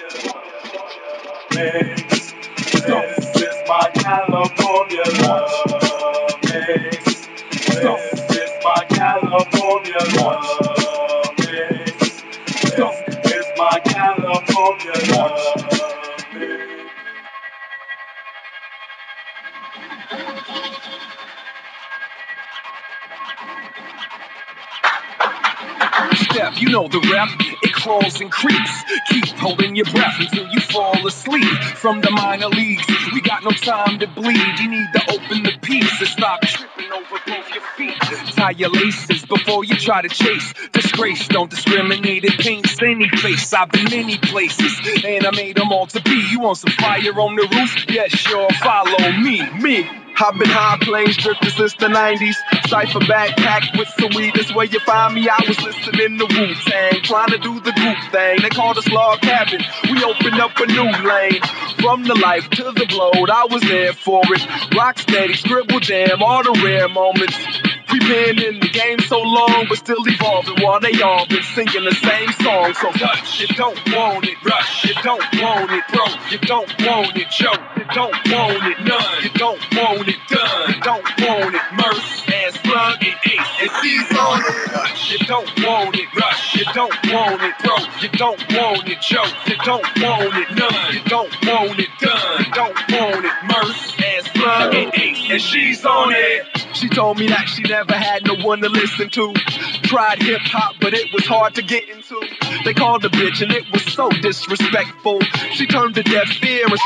mix. This is my California love mix. This is my California love mix. This is my California love mix. Step, you know the rep, it crawls and creeps. Keep holding your breath until you fall asleep. From the minor leagues, we got no time to bleed. You need to open the piece and stop tripping over both your feet. Tie your laces before you try to chase. Disgrace, don't discriminate, it paints any face. I've been many places, and I made them all to be. You want some fire on the roof? Yeah, sure, follow me, me. I've been high plains drifting since the nineties. Cypher backpack with some weed, that's where you find me. I was listening to Wu-Tang, trying to do the group thing. They called us Log Cabin, we opened up a new lane. From the life to the bloat, I was there for it. Rock steady, scribble jam, all the rare moments. We been in the game so long, but still evolving while they all been singing the same song. So touch, you don't want it, rush, you don't want it, bro, you don't want it, joke, you don't want it, none, you don't want it, done, you don't want it, Merce, and Slug, and Ace, and C's on it, touch, you don't want it, rush, you don't want it, bro, you don't want it, joke, you don't want it, none, you don't want it, done, you don't want it, Merce, and Slug, and Ace, and she's on it. She told me that she never had no one to listen to. Tried hip hop, but it was hard to get into. They called the bitch and it was so disrespectful. She turned a deaf ear and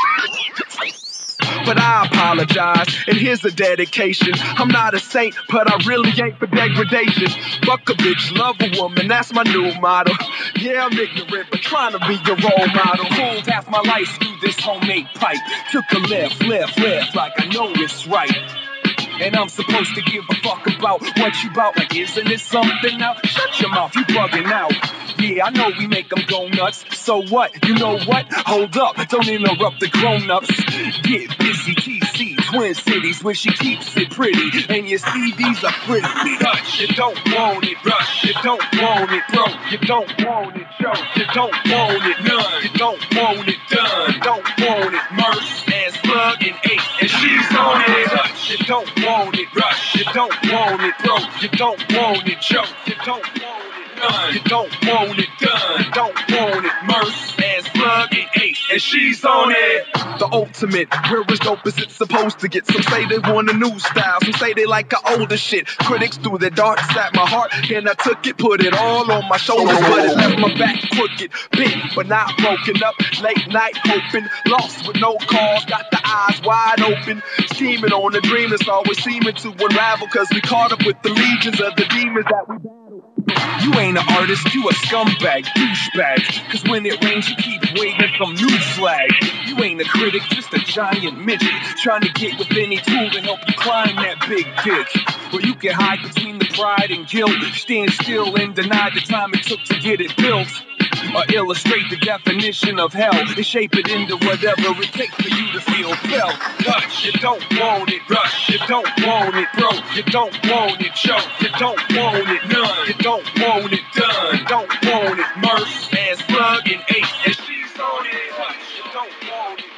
but I apologize, and here's a dedication. I'm not a saint, but I really ain't for degradation. Fuck a bitch, love a woman, that's my new motto. Yeah, I'm ignorant, but trying to be your role model. Pulled half my life through this homemade pipe. Took a left, left, left, like I know it's right. And I'm supposed to give a fuck about what you bout. Like, isn't it something now? Shut your mouth, you bugging out. Yeah, I know we make them go nuts. So what? You know what? Hold up, don't interrupt the grown-ups. Get busy, T C, Twin Cities, where she keeps it pretty. And your C Ds are pretty. Touch, you don't want it, rush. You don't want it, bro. You don't want it, Joe. You don't want it, none. You don't want it, done. Don't want it, Merce, and Slug, and Eight. And she's on it, touch. You don't want it, rush. You don't want it, bro. You don't want it, Joe. You don't want it, none. You don't want it, done. Don't want it, Merce, and Slug, and Eight. And she's on it. The ultimate, we're as dope as it's supposed to get. Some say they want a new style, some say they like a older shit. Critics threw their darts at my heart, and I took it, put it all on my shoulders, but it left my back crooked. Big, but not broken up. Late night hoping, lost with no cause, got the eyes wide open. Scheming on a dream that's always seeming to unravel, cause we caught up with the legions of the demons that we battle. You ain't an artist, you a scumbag, douchebag. Cause when it rains, you keep waving some new flag. You ain't a critic, just a giant midget, trying to get with any tool to help you climb that big dick. Where you can hide between the pride and guilt, stand still and deny the time it took to get it built. Or illustrate the definition of hell and shape it into whatever it takes for you to feel felt. Touch, you don't want it, rush. You don't want it, bro. You don't want it, Joe. You don't want it, none. You don't want it, done. Don't want it, Merce, and Slug, and Eight. And she's on it. Touch, you don't want it,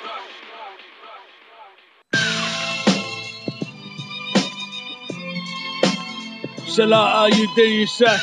rush. Salah, are you there, you say?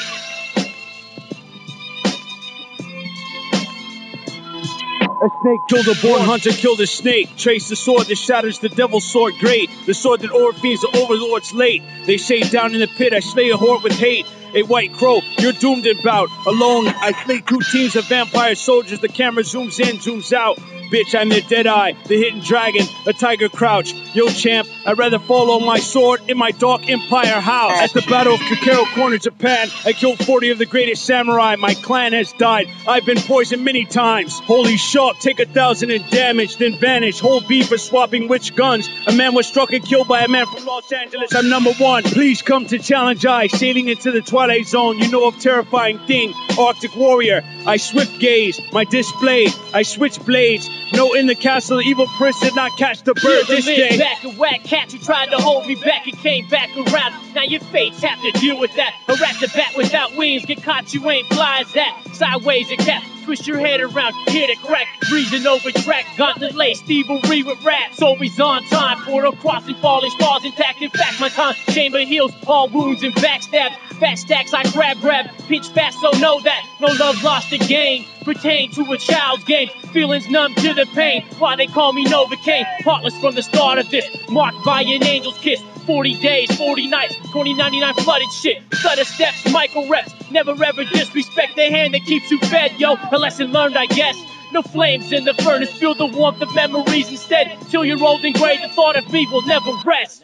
A snake killed a born hunter, killed a snake. Trace the sword that shatters the devil's sword great. The sword that overfeeds the overlord's late. They say down in the pit I slay a horde with hate. A white crow, you're doomed in bout. Alone, I slay two teams of vampire soldiers. The camera zooms in, zooms out. Bitch, I'm the dead eye, the hidden dragon, a tiger crouch. Yo, champ, I'd rather follow my sword in my dark empire house. At the Battle of Kakarot Corner, Japan, I killed forty of the greatest samurai. My clan has died. I've been poisoned many times. Holy shark, take a thousand in damage, then vanish. Whole beef for swapping witch guns. A man was struck and killed by a man from Los Angeles. I'm number one. Please come to challenge I, sailing into the twilight zone. You know of terrifying thing, Arctic warrior. I swift gaze, my display. I switch blades. No, in the castle, the evil prince did not catch the bird this day. Back a whack cat who tried to hold me back and came back around. Now your fates have to deal with that. A rat to bat without wings, get caught, you ain't fly as that. Sideways a cat, twist your head around, hit a crack. Breezing over track, gauntlet lace, thievery with rats. Always on time, portal crossing, falling stars intact. In fact, my time chamber heals all wounds and backstabs. Fat stacks I grab, grab, pitch fast, so know that no love lost again. Pertain to a child's game, feelings numb to the pain. Why they call me Novocaine, heartless from the start of this. Marked by an angel's kiss, forty days, forty nights, twenty ninety-nine flooded shit. Stutter steps, micro reps, never ever disrespect the hand that keeps you fed, yo. A lesson learned, I guess. No flames in the furnace, feel the warmth of memories instead. Till you're old and gray, the thought of me will never rest.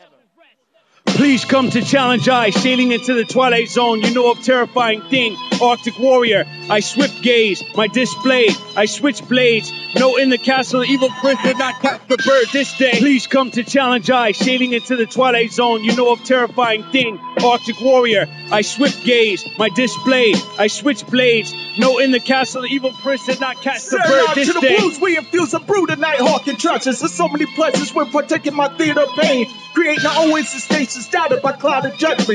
Please come to challenge I, sailing into the twilight zone. You know of terrifying thing, Arctic warrior. I swift gaze, my display. I switch blades. No, in the castle, the evil prince did not catch the bird this day. Please come to challenge I, sailing into the twilight zone. You know of terrifying thing, Arctic warrior. I swift gaze, my display. I switch blades. No, in the castle, the evil prince did not catch the bird this to day. The blues, we infuse a brew tonight, hawking trusses. There's so many pleasures when partaking my theater pain. Creating our own installations, doubted by cloud of judgment.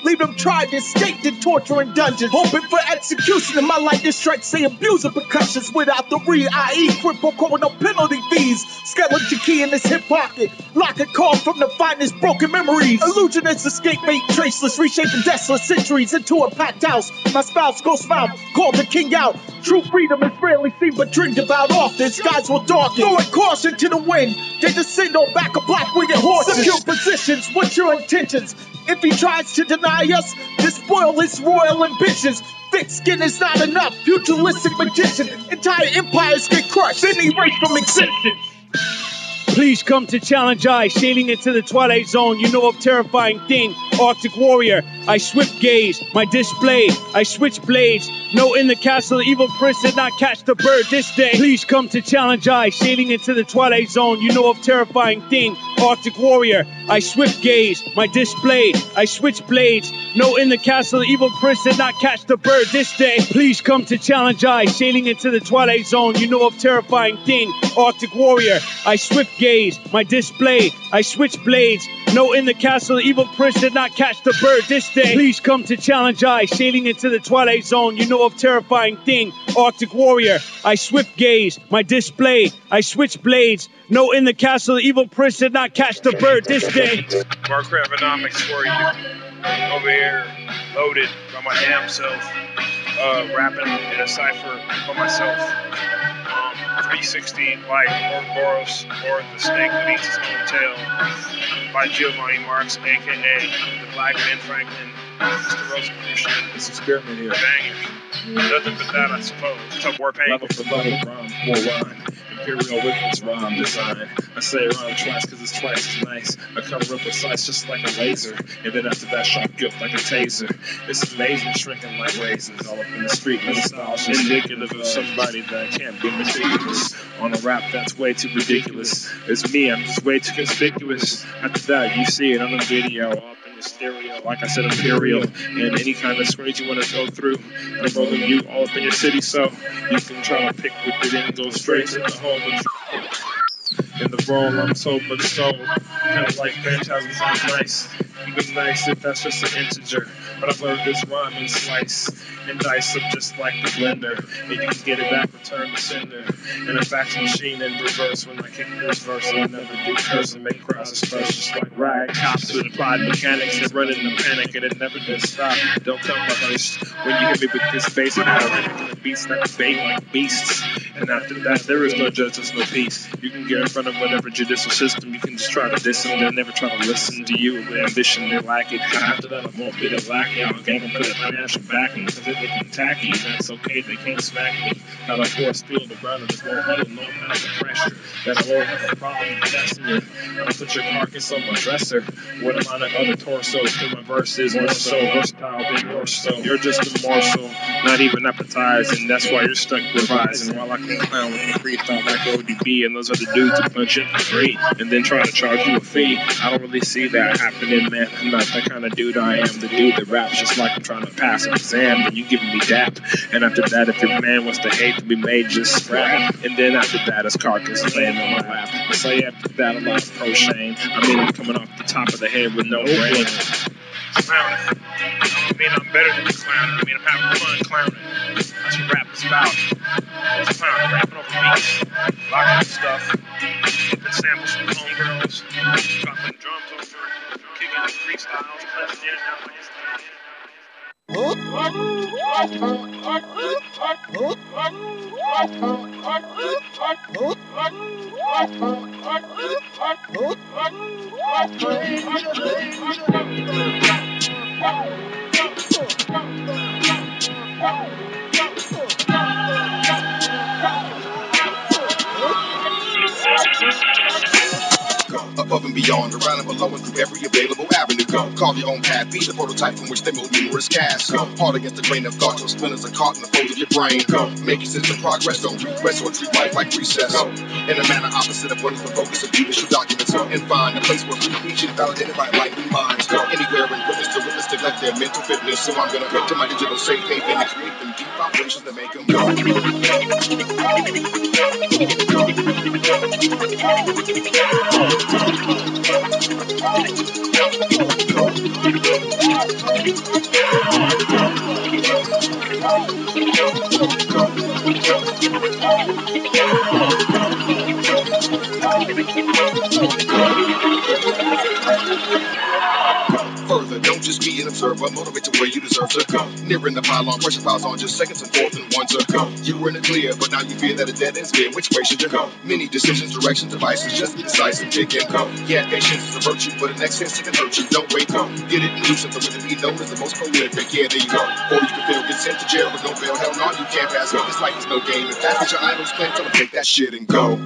Leave them tried to escape the torture in dungeons. Hoping for execution in my lightning strikes. Say abuser percussions without the re, that is cripple calling no penalty fees. Skeleton key in this hip pocket. Lock a call from the finest broken memories. Illusionists escape bait traceless. Reshaping desolate centuries into a packed house. My spouse ghost mouth called the king out. True freedom is rarely seen but dreamed about often. Skies will darken. Throwing caution to the wind. They descend on back of black-winged horses. Secure positions. What's your intentions? If he tries to deny us, despoil his royal ambitions. Thick skin is not enough. Pugilistic magician. Entire empires get crushed. Then erased from existence. Please come to Challenge I, sailing into the twilight zone. You know of terrifying thing, Arctic warrior. I swift gaze, my display. I switch blades. No, in the castle, evil prince did not catch the bird this day. Please come to Challenge I, sailing into the twilight zone. You know of terrifying thing, Arctic warrior. I swift gaze, my display. I switch blades. No, in the castle, evil prince did not catch the bird this day. Please come to Challenge I, sailing into the twilight zone. You know of terrifying thing, Arctic warrior. I swift gaze, my display. I switch blades. No, in the castle, evil prince did not catch the bird this day. Please come to Challenge I, sailing into the twilight zone. You know of terrifying thing, Arctic warrior. I swift gaze, my display. I switch blades. No, in the castle, evil prince did not catch the bird this day. Mark Ravenomics for you. Over here, loaded by my damn self. Uh, rapping in a cipher by myself. Um, three sixty by Ouroboros, or the snake that eats his own tail, by Giovanni Marks, aka the Black Ben Franklin, Mister Rosicrucian. This experiment here. Bangers. Nothing but that, I suppose. What's up, Warpaint? Level for level, rhyme for rhyme. Imperial weapons rhyme design. I say rhyme twice because it's twice as nice. I cover up precise just like a laser. And then after that, sharp guilt like a taser. It's amazing, shrinking like raisins. All up in the street, no styles. Indicative of somebody that can't be meticulous. On a rap that's way too ridiculous. It's me, I'm just way too conspicuous. After that, you see it on the video. Up in the stereo, like I said, Imperial. And any kind of screens you want to go through. I'm rolling you all up in your city, so you can try to pick with it and go straight to the home of in the role, I'm so much so. Kind of like Phantasm sounds nice. Even nice if that's just an integer. But I've learned this rhyme and slice and dice up just like the blender. And you can get it back, return the sender. And a fax machine in reverse when I kick this verse. I'll never do curse and make crowds disperse just like rag cops with applied mechanics that run in the panic and it never does stop. Don't come rehearsed when you hit me with this bass and how the beats that debate like beasts. And after that, there is no justice, no peace. You can get in front of whatever judicial system. You can just try to diss them. They'll never try to listen to you with ambition. They lack it. After that, I won't be the lackey. I'm gonna put a financial backing because if they can tacky, that's okay. They can't smack me. Now, of course, feel the burner. This won't handle no pounds of pressure. That I won't have a problem testing you. I'll put your carcass on my dresser. What amount of other torsos? Because my verse is more so versatile than yours. So you're just a morsel, not even appetizing. That's why you're stuck revising. While I can clown with the freestyle like O D B and those other dudes who punch in for free and then try to charge you a fee. I don't really see that happening, man. I'm not that kind of dude. I am the dude that raps just like I'm trying to pass an exam. Then you giving me dap. And after that, if your man wants to hate to be made, just scrap. And then after that, his carcass laying on my lap. I say after that, a lot of crocheting. I mean, I'm coming off the top of the head with no brain. Clowning. I don't mean I'm better than the clowner. I mean I'm having fun clowning. That's what rap is about. It's clowning, rapping over beats, locking up stuff, flipping samples from homegirls, dropping drums over, kicking the freestyles, punching in and out like it's above and beyond, around and below and through every available avenue. Go, carve your own path, be the prototype from which they move numerous casts. Go, hard against the grain of thought, your spinners are caught in the folds of your brain. Go, make your system progress, don't regress or treat life like recess. Go, in a manner opposite of what is the focus of judicial documents. Go, and find a place where free speech is validated by enlightened minds. Go, anywhere and witness to witness neglect their mental fitness. So I'm gonna go to my digital safe haven and create them deep operations that make them go. Go. Further, don't just be an observer, motivate to where you deserve to go. Nearing the pylon, pressure piles on just seconds and fourth and one to go. You were in the clear, but now you fear that a dead end's near. Which way should you go? Many decisions, directions, devices, just be decisive, pick and go. Yeah, patience is a virtue, but the next instant can hurt you. Don't wait, go. Get it and lose it, but with it be known as the most prolific. Yeah, there you go. Or you can fail, get sent to jail with no bail. Hell no, you can't pass go. This life is no game. If that's what your idols claim, tell them take that shit and go.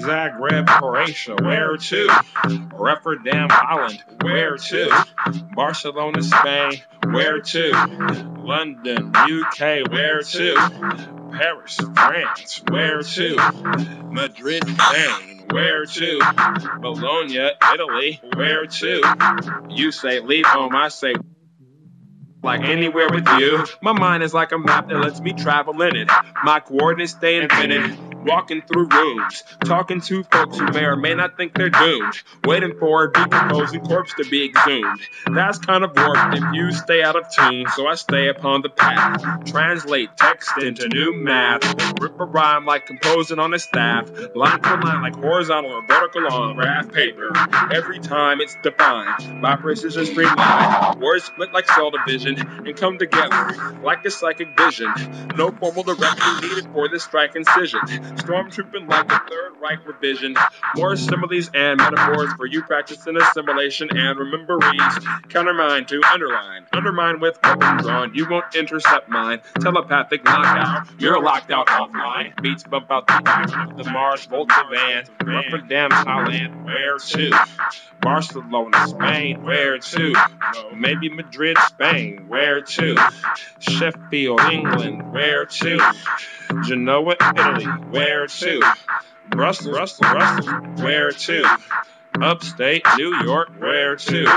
Zagreb, Croatia, where to? Rotterdam, Holland, where to? Barcelona, Spain, where to? London, U K, where to? Paris, France, where to? Madrid, Spain, where to? Bologna, Italy, where to? You say leave home, I say like anywhere with you. My mind is like a map that lets me travel in it. My coordinates stay infinite. Walking through rooms, talking to folks who may or may not think they're doomed, waiting for a decomposing corpse to be exhumed. That's kind of warped if you stay out of tune, so I stay upon the path. Translate text into new math. Rip a rhyme like composing on a staff. Line for line like horizontal or vertical on graph paper. Every time it's defined by precision streamlined. Words split like cell division and come together like a psychic vision. No formal direction needed for this strike incision. Stormtrooping like the Third Reich revision. More similes and metaphors for you practicing assimilation and rememberies. Countermine to underline. Undermine with weapon drawn. You won't intercept mine. Telepathic knockout. You're locked out offline. Beats bump out the back of the Mars Volta van. Rotterdam, Holland, where to? Barcelona, Spain, where to? Maybe Madrid, Spain, where to? Sheffield, England, where to? Genoa, Italy, where to? Brussels, Brussels, Brussels, where to? Upstate New York, where to?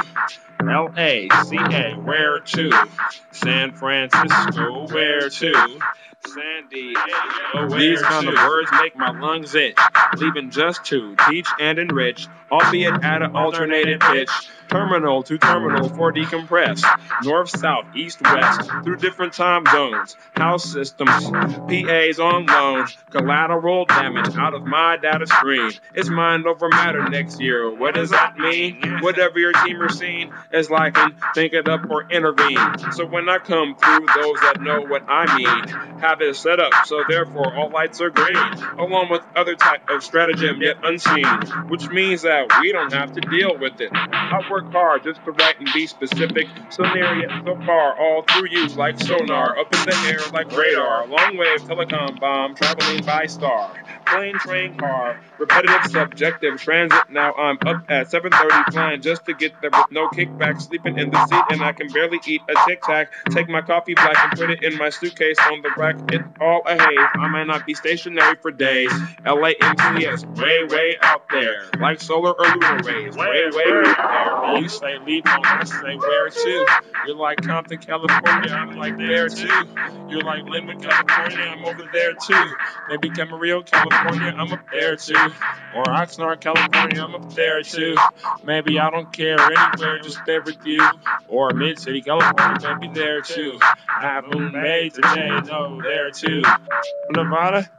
L A, C A, where to? San Francisco, where to? San Diego, where These kind to? Of words make my lungs itch, leaving just to teach and enrich, albeit at an alternated pitch. Terminal to terminal for decompress. North, south, east, west, through different time zones. House systems, P As on loan. Collateral damage out of my data stream. It's mind over matter next year. What does that mean? Whatever your team or scene is liking, think it up or intervene. So when I come through, those that know what I mean have it set up, so therefore all lights are green, along with other type of stratagem yet unseen, which means that we don't have to deal with it. I work hard just to write and be specific, so near yet so far, all through you like sonar, up in the air like radar, long wave telecom bomb traveling by star, plane, train, car, repetitive, subjective, transit. Now I'm up at seven thirty flying just to get there with no kickback, sleeping in the seat and I can barely eat a Tic Tac, take my coffee black and put it in my suitcase on the rack. It's all a haze, I might not be stationary for days. L A M T S, way, way out there, like solar or lunar rays, way, way out there. You say leave home, I say where to? You're like Compton, California, I'm like there too. You're like Linwood, California, I'm over there too. Maybe Camarillo, California, I'm up there too. Or Oxnard, California, I'm up there too. Maybe I don't care anywhere, just there with you. Or Mid-City, California, maybe there too. I haven't made today, no, there too. Nevada,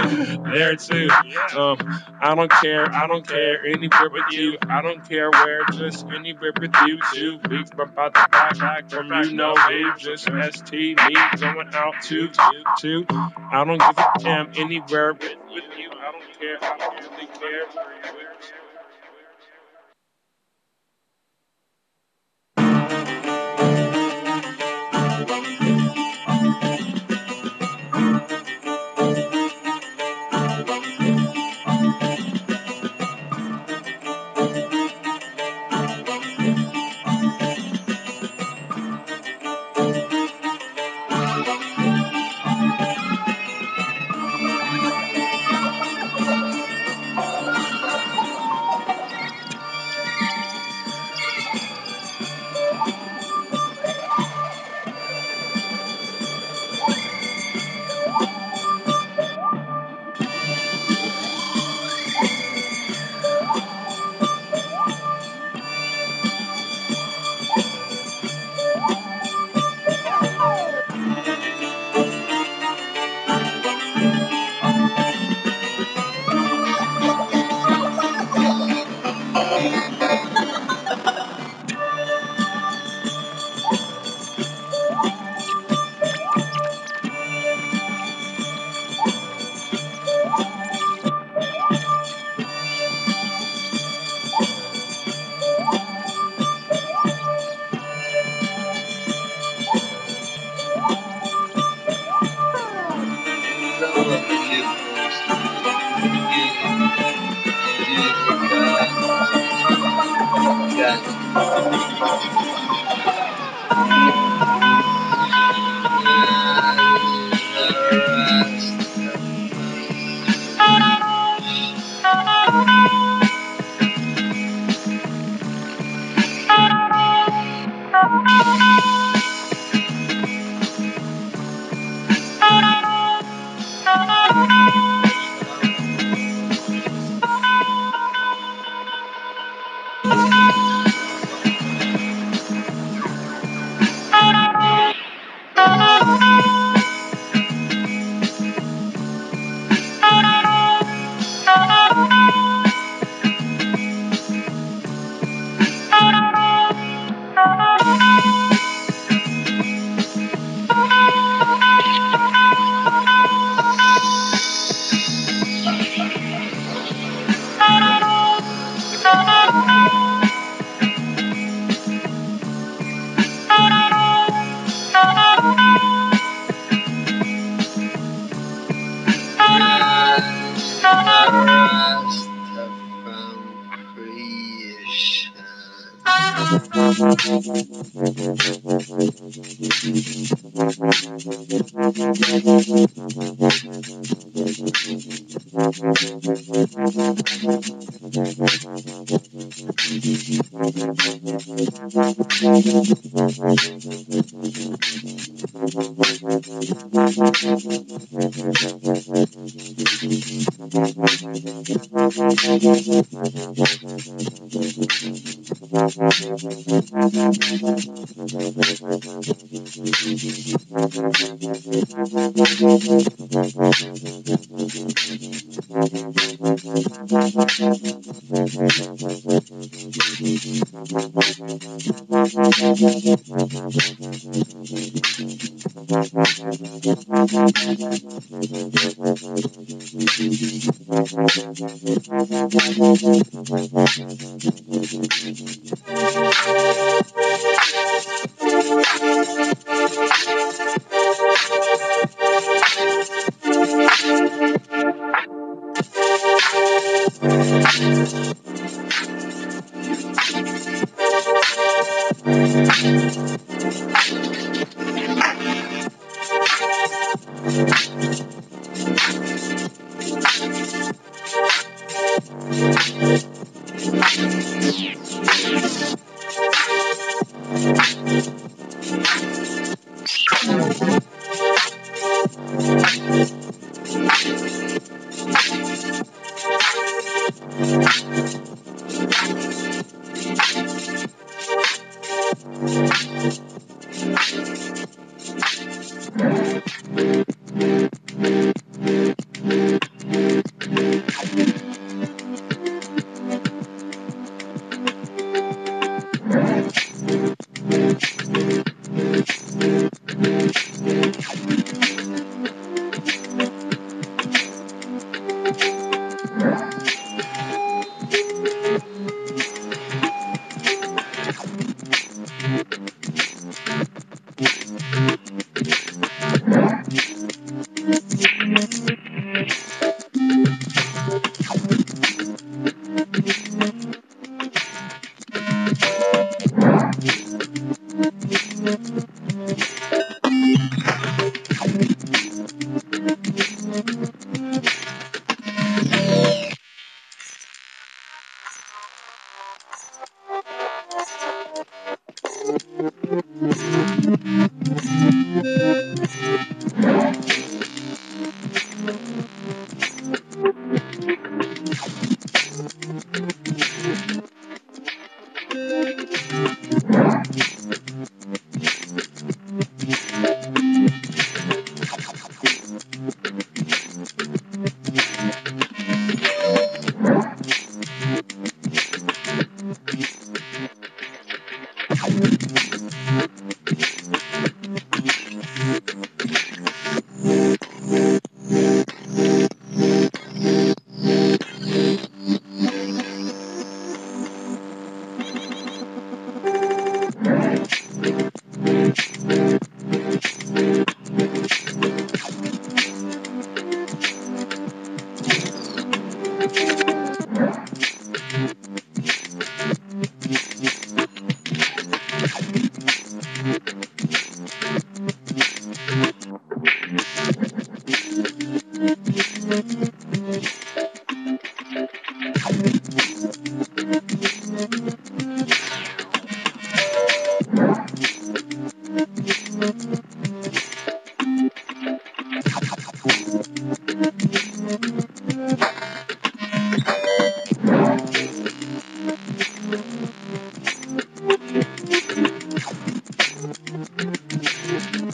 there too. Um, I don't care, I don't care anywhere with you. I don't care where, just anywhere with you too. Beats bump out the back, back from you know me. Just S T me going out to you too. I don't give a damn anywhere with, with you. I don't care, I don't really care where you are.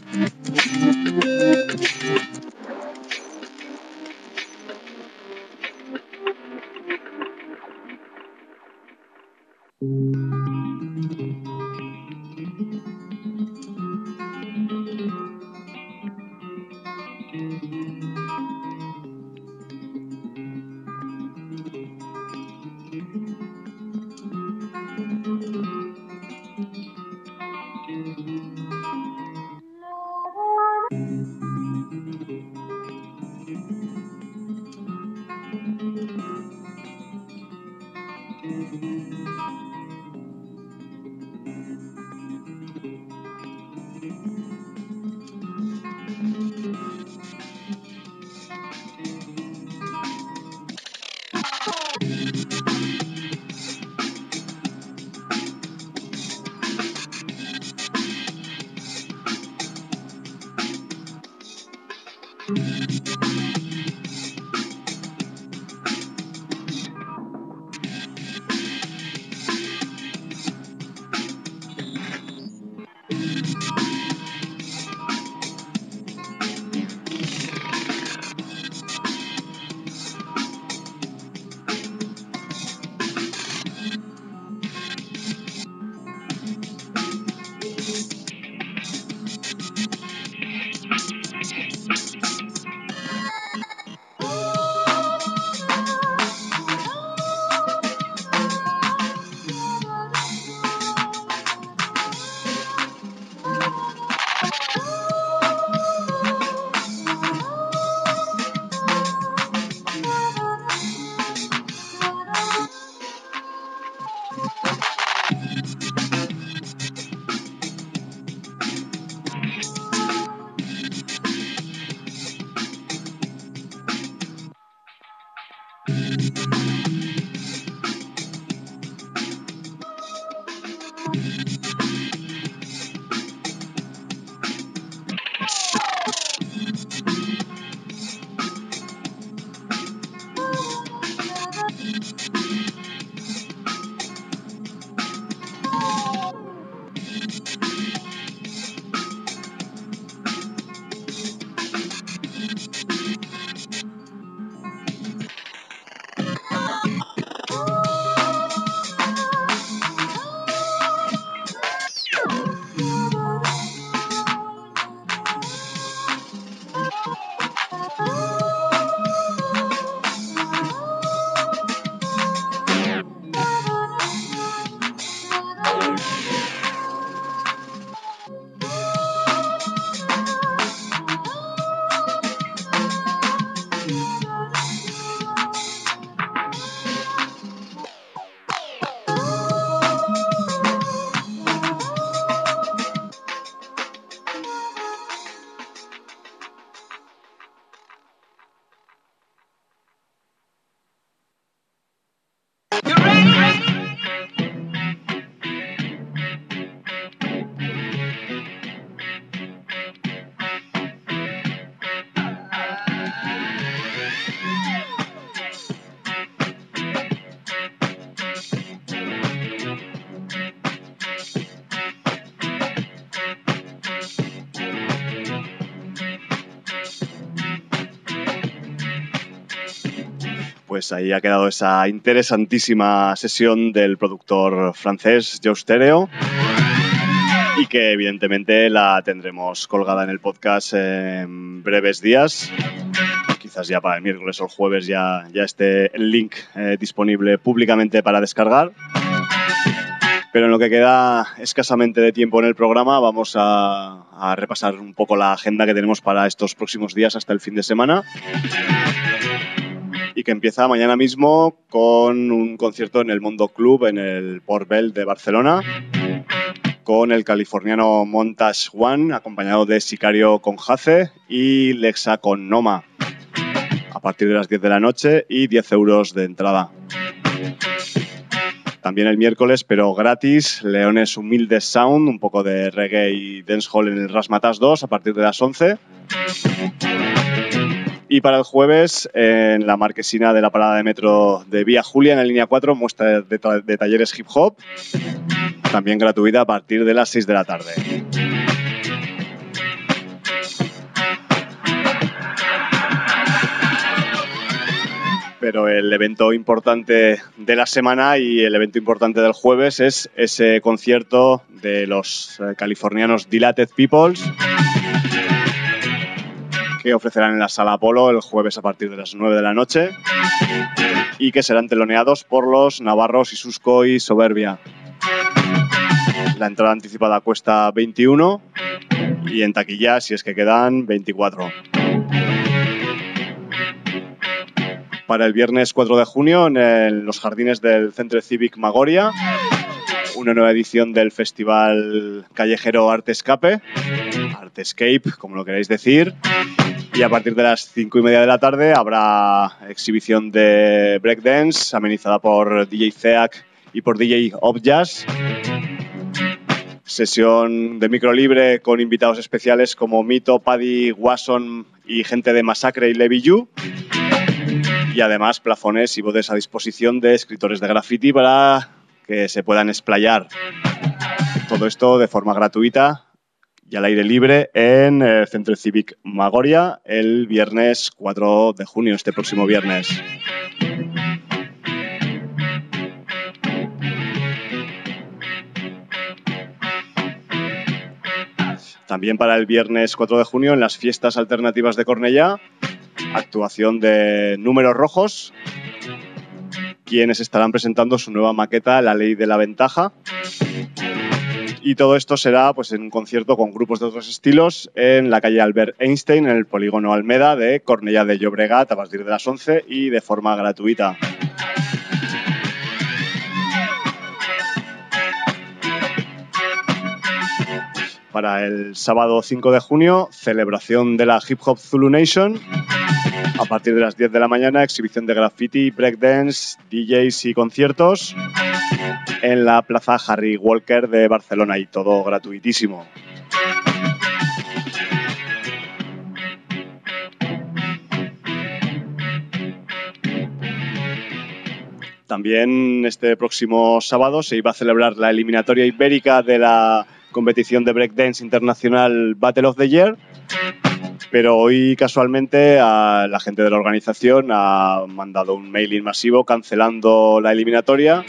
Pues ahí ha quedado esa interesantísima sesión del productor francés Joe Stereo y que evidentemente la tendremos colgada en el podcast en breves días. Quizás ya para el miércoles o el jueves ya, ya esté el link eh, disponible públicamente para descargar. Pero en lo que queda escasamente de tiempo en el programa vamos a, a repasar un poco la agenda que tenemos para estos próximos días hasta el fin de semana. Y que empieza mañana mismo con un concierto en el Mondo Club en el Port Bell de Barcelona con el californiano Montage One acompañado de Sicario con Jace y Lexa con Noma a partir de las diez de la noche y diez euros de entrada. También el miércoles, pero gratis, Leones Humildes Sound, un poco de reggae y dancehall en el Razzmatazz dos a partir de las once. Y para el jueves, en la marquesina de la parada de metro de Vía Julia, en la línea cuatro, muestra de, ta- de talleres hip hop, también gratuita a partir de las seis de la tarde. pero el evento importante de la semana y el evento importante del jueves es ese concierto de los eh, californianos Dilated Peoples, que ofrecerán en la Sala Apolo el jueves a partir de las nueve de la noche y que serán teloneados por los navarros Isusco y Soberbia. La entrada anticipada cuesta veintiuno y en taquilla, si es que quedan, veinticuatro. Para el viernes cuatro de junio, en el, los jardines del Centre Cívic Magoria, una nueva edición del festival callejero Artescape, Artescape, como lo queráis decir, y a partir de las cinco y media de la tarde habrá exhibición de breakdance amenizada por D J Zeak y por D J Objazz, sesión de micro libre con invitados especiales como Mito, Paddy, Wasson y gente de Massacre y Levi You. Y además plafones y bodes a disposición de escritores de graffiti para que se puedan explayar. Todo esto de forma gratuita y al aire libre en el Centro Cívic Magoria el viernes cuatro de junio, este próximo viernes. También para el viernes cuatro de junio en las fiestas alternativas de Cornellá, actuación de Números Rojos, quienes estarán presentando su nueva maqueta La Ley de la Ventaja. Y todo esto será pues, en un concierto con grupos de otros estilos en la calle Albert Einstein, en el polígono Almeda de Cornellá de Llobregat, a partir de las once y de forma gratuita. Para el sábado cinco de junio, celebración de la Hip Hop Zulu Nation. A partir de las diez de la mañana, exhibición de graffiti, breakdance, D Js y conciertos en la Plaza Harry Walker de Barcelona, y todo gratuitísimo. También este próximo sábado se iba a celebrar la eliminatoria ibérica de la competición de breakdance internacional Battle of the Year, pero hoy casualmente a la gente de la organización ha mandado un mailing masivo cancelando la eliminatoria,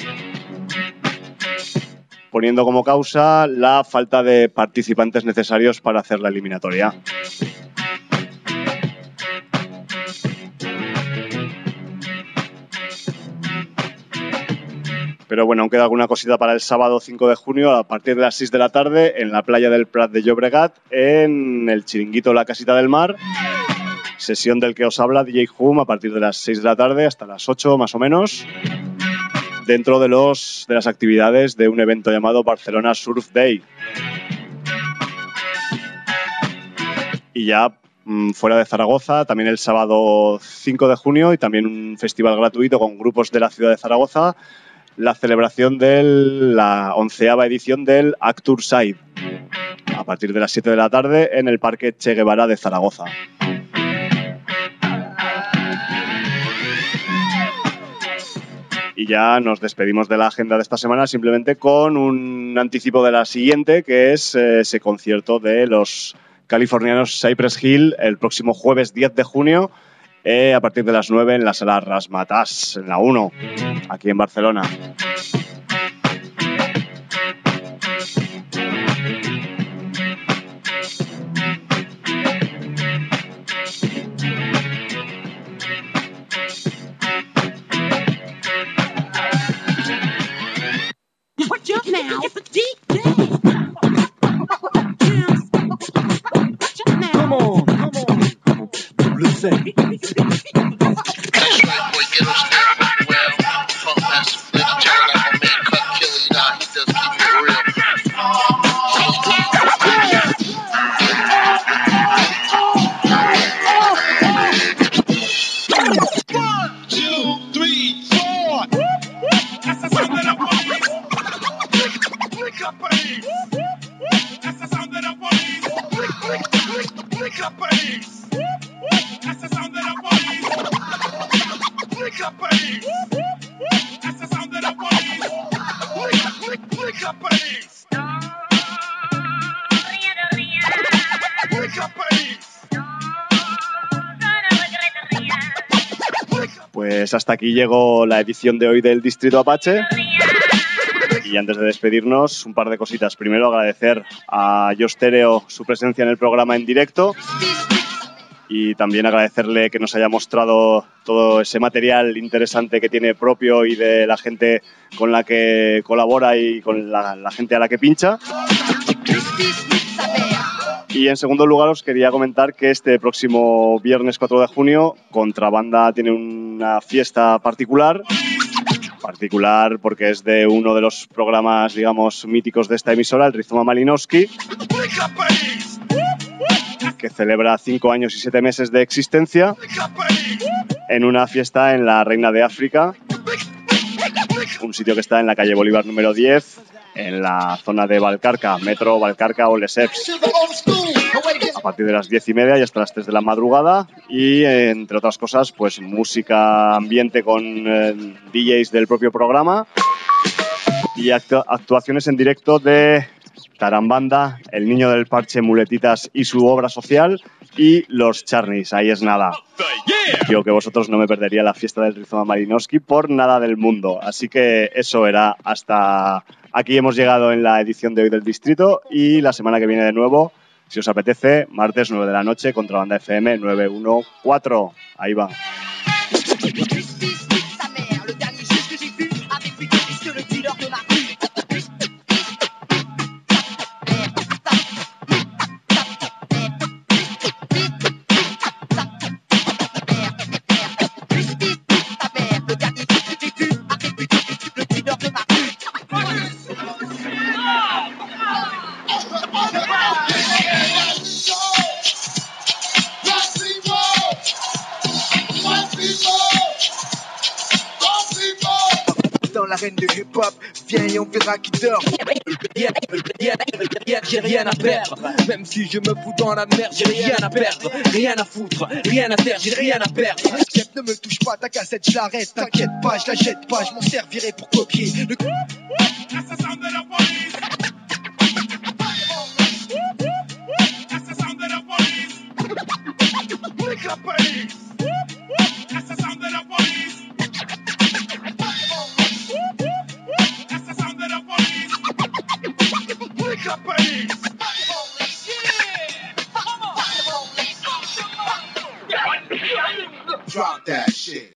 poniendo como causa la falta de participantes necesarios para hacer la eliminatoria. Pero bueno, aún queda alguna cosita para el sábado cinco de junio a partir de las seis de la tarde en la playa del Prat de Llobregat, en el chiringuito La Casita del Mar. Sesión del que os habla D J Hum a partir de las seis de la tarde hasta las ocho más o menos, dentro de, los, de las actividades de un evento llamado Barcelona Surf Day. Y ya mmm, fuera de Zaragoza, también el sábado cinco de junio y también un festival gratuito con grupos de la ciudad de Zaragoza, la celebración de la onceava edición del Actur Side, a partir de las siete de la tarde en el Parque Che Guevara de Zaragoza. Y ya nos despedimos de la agenda de esta semana simplemente con un anticipo de la siguiente, que es eh, ese concierto de los californianos Cypress Hill el próximo jueves diez de junio, Eh, a partir de las nueve en la sala Razzmatazz, en la uno, aquí en Barcelona. What you now? Come on, come on. Double C. Pues hasta aquí llegó la edición de hoy del Distrito Apache. Y antes de despedirnos, un par de cositas. Primero, agradecer a Yo Stereo su presencia en el programa en directo. Y también agradecerle que nos haya mostrado todo ese material interesante que tiene propio y de la gente con la que colabora y con la, la gente a la que pincha. Y en segundo lugar os quería comentar que este próximo viernes cuatro de junio Contrabanda tiene una fiesta particular. Particular porque es de uno de los programas, digamos, míticos de esta emisora, el Rizoma Malinowski, que celebra cinco años y siete meses de existencia en una fiesta en la Reina de África, un sitio que está en la calle Bolívar número diez, en la zona de Valcarca, Metro, Valcarca o Lesseps, a partir de las diez y media y hasta las tres de la madrugada. Y entre otras cosas, pues música ambiente con eh, D Js del propio programa y actu- actuaciones en directo de Tarambanda, El Niño del Parche, Muletitas y su obra social, y Los Charnies. Ahí es nada. Yo que vosotros no me perdería la fiesta del Rizoma Malinowski por nada del mundo. Así que eso era. Hasta aquí hemos llegado en la edición de hoy del Distrito, y la semana que viene de nuevo, si os apetece, martes nueve de la noche, Contrabanda F M nueve uno cuatro. Ahí va. Dans l'arène de hip-hop, viens et on verra qui dort. J'ai rien à perdre, même si je me fous dans la merde, j'ai rien à perdre, rien à foutre, rien à faire, j'ai rien à perdre. Chef, ne me touche pas, ta cassette, je l'arrête, t'inquiète pas, je la jette pas, je m'en servirai pour copier. Le...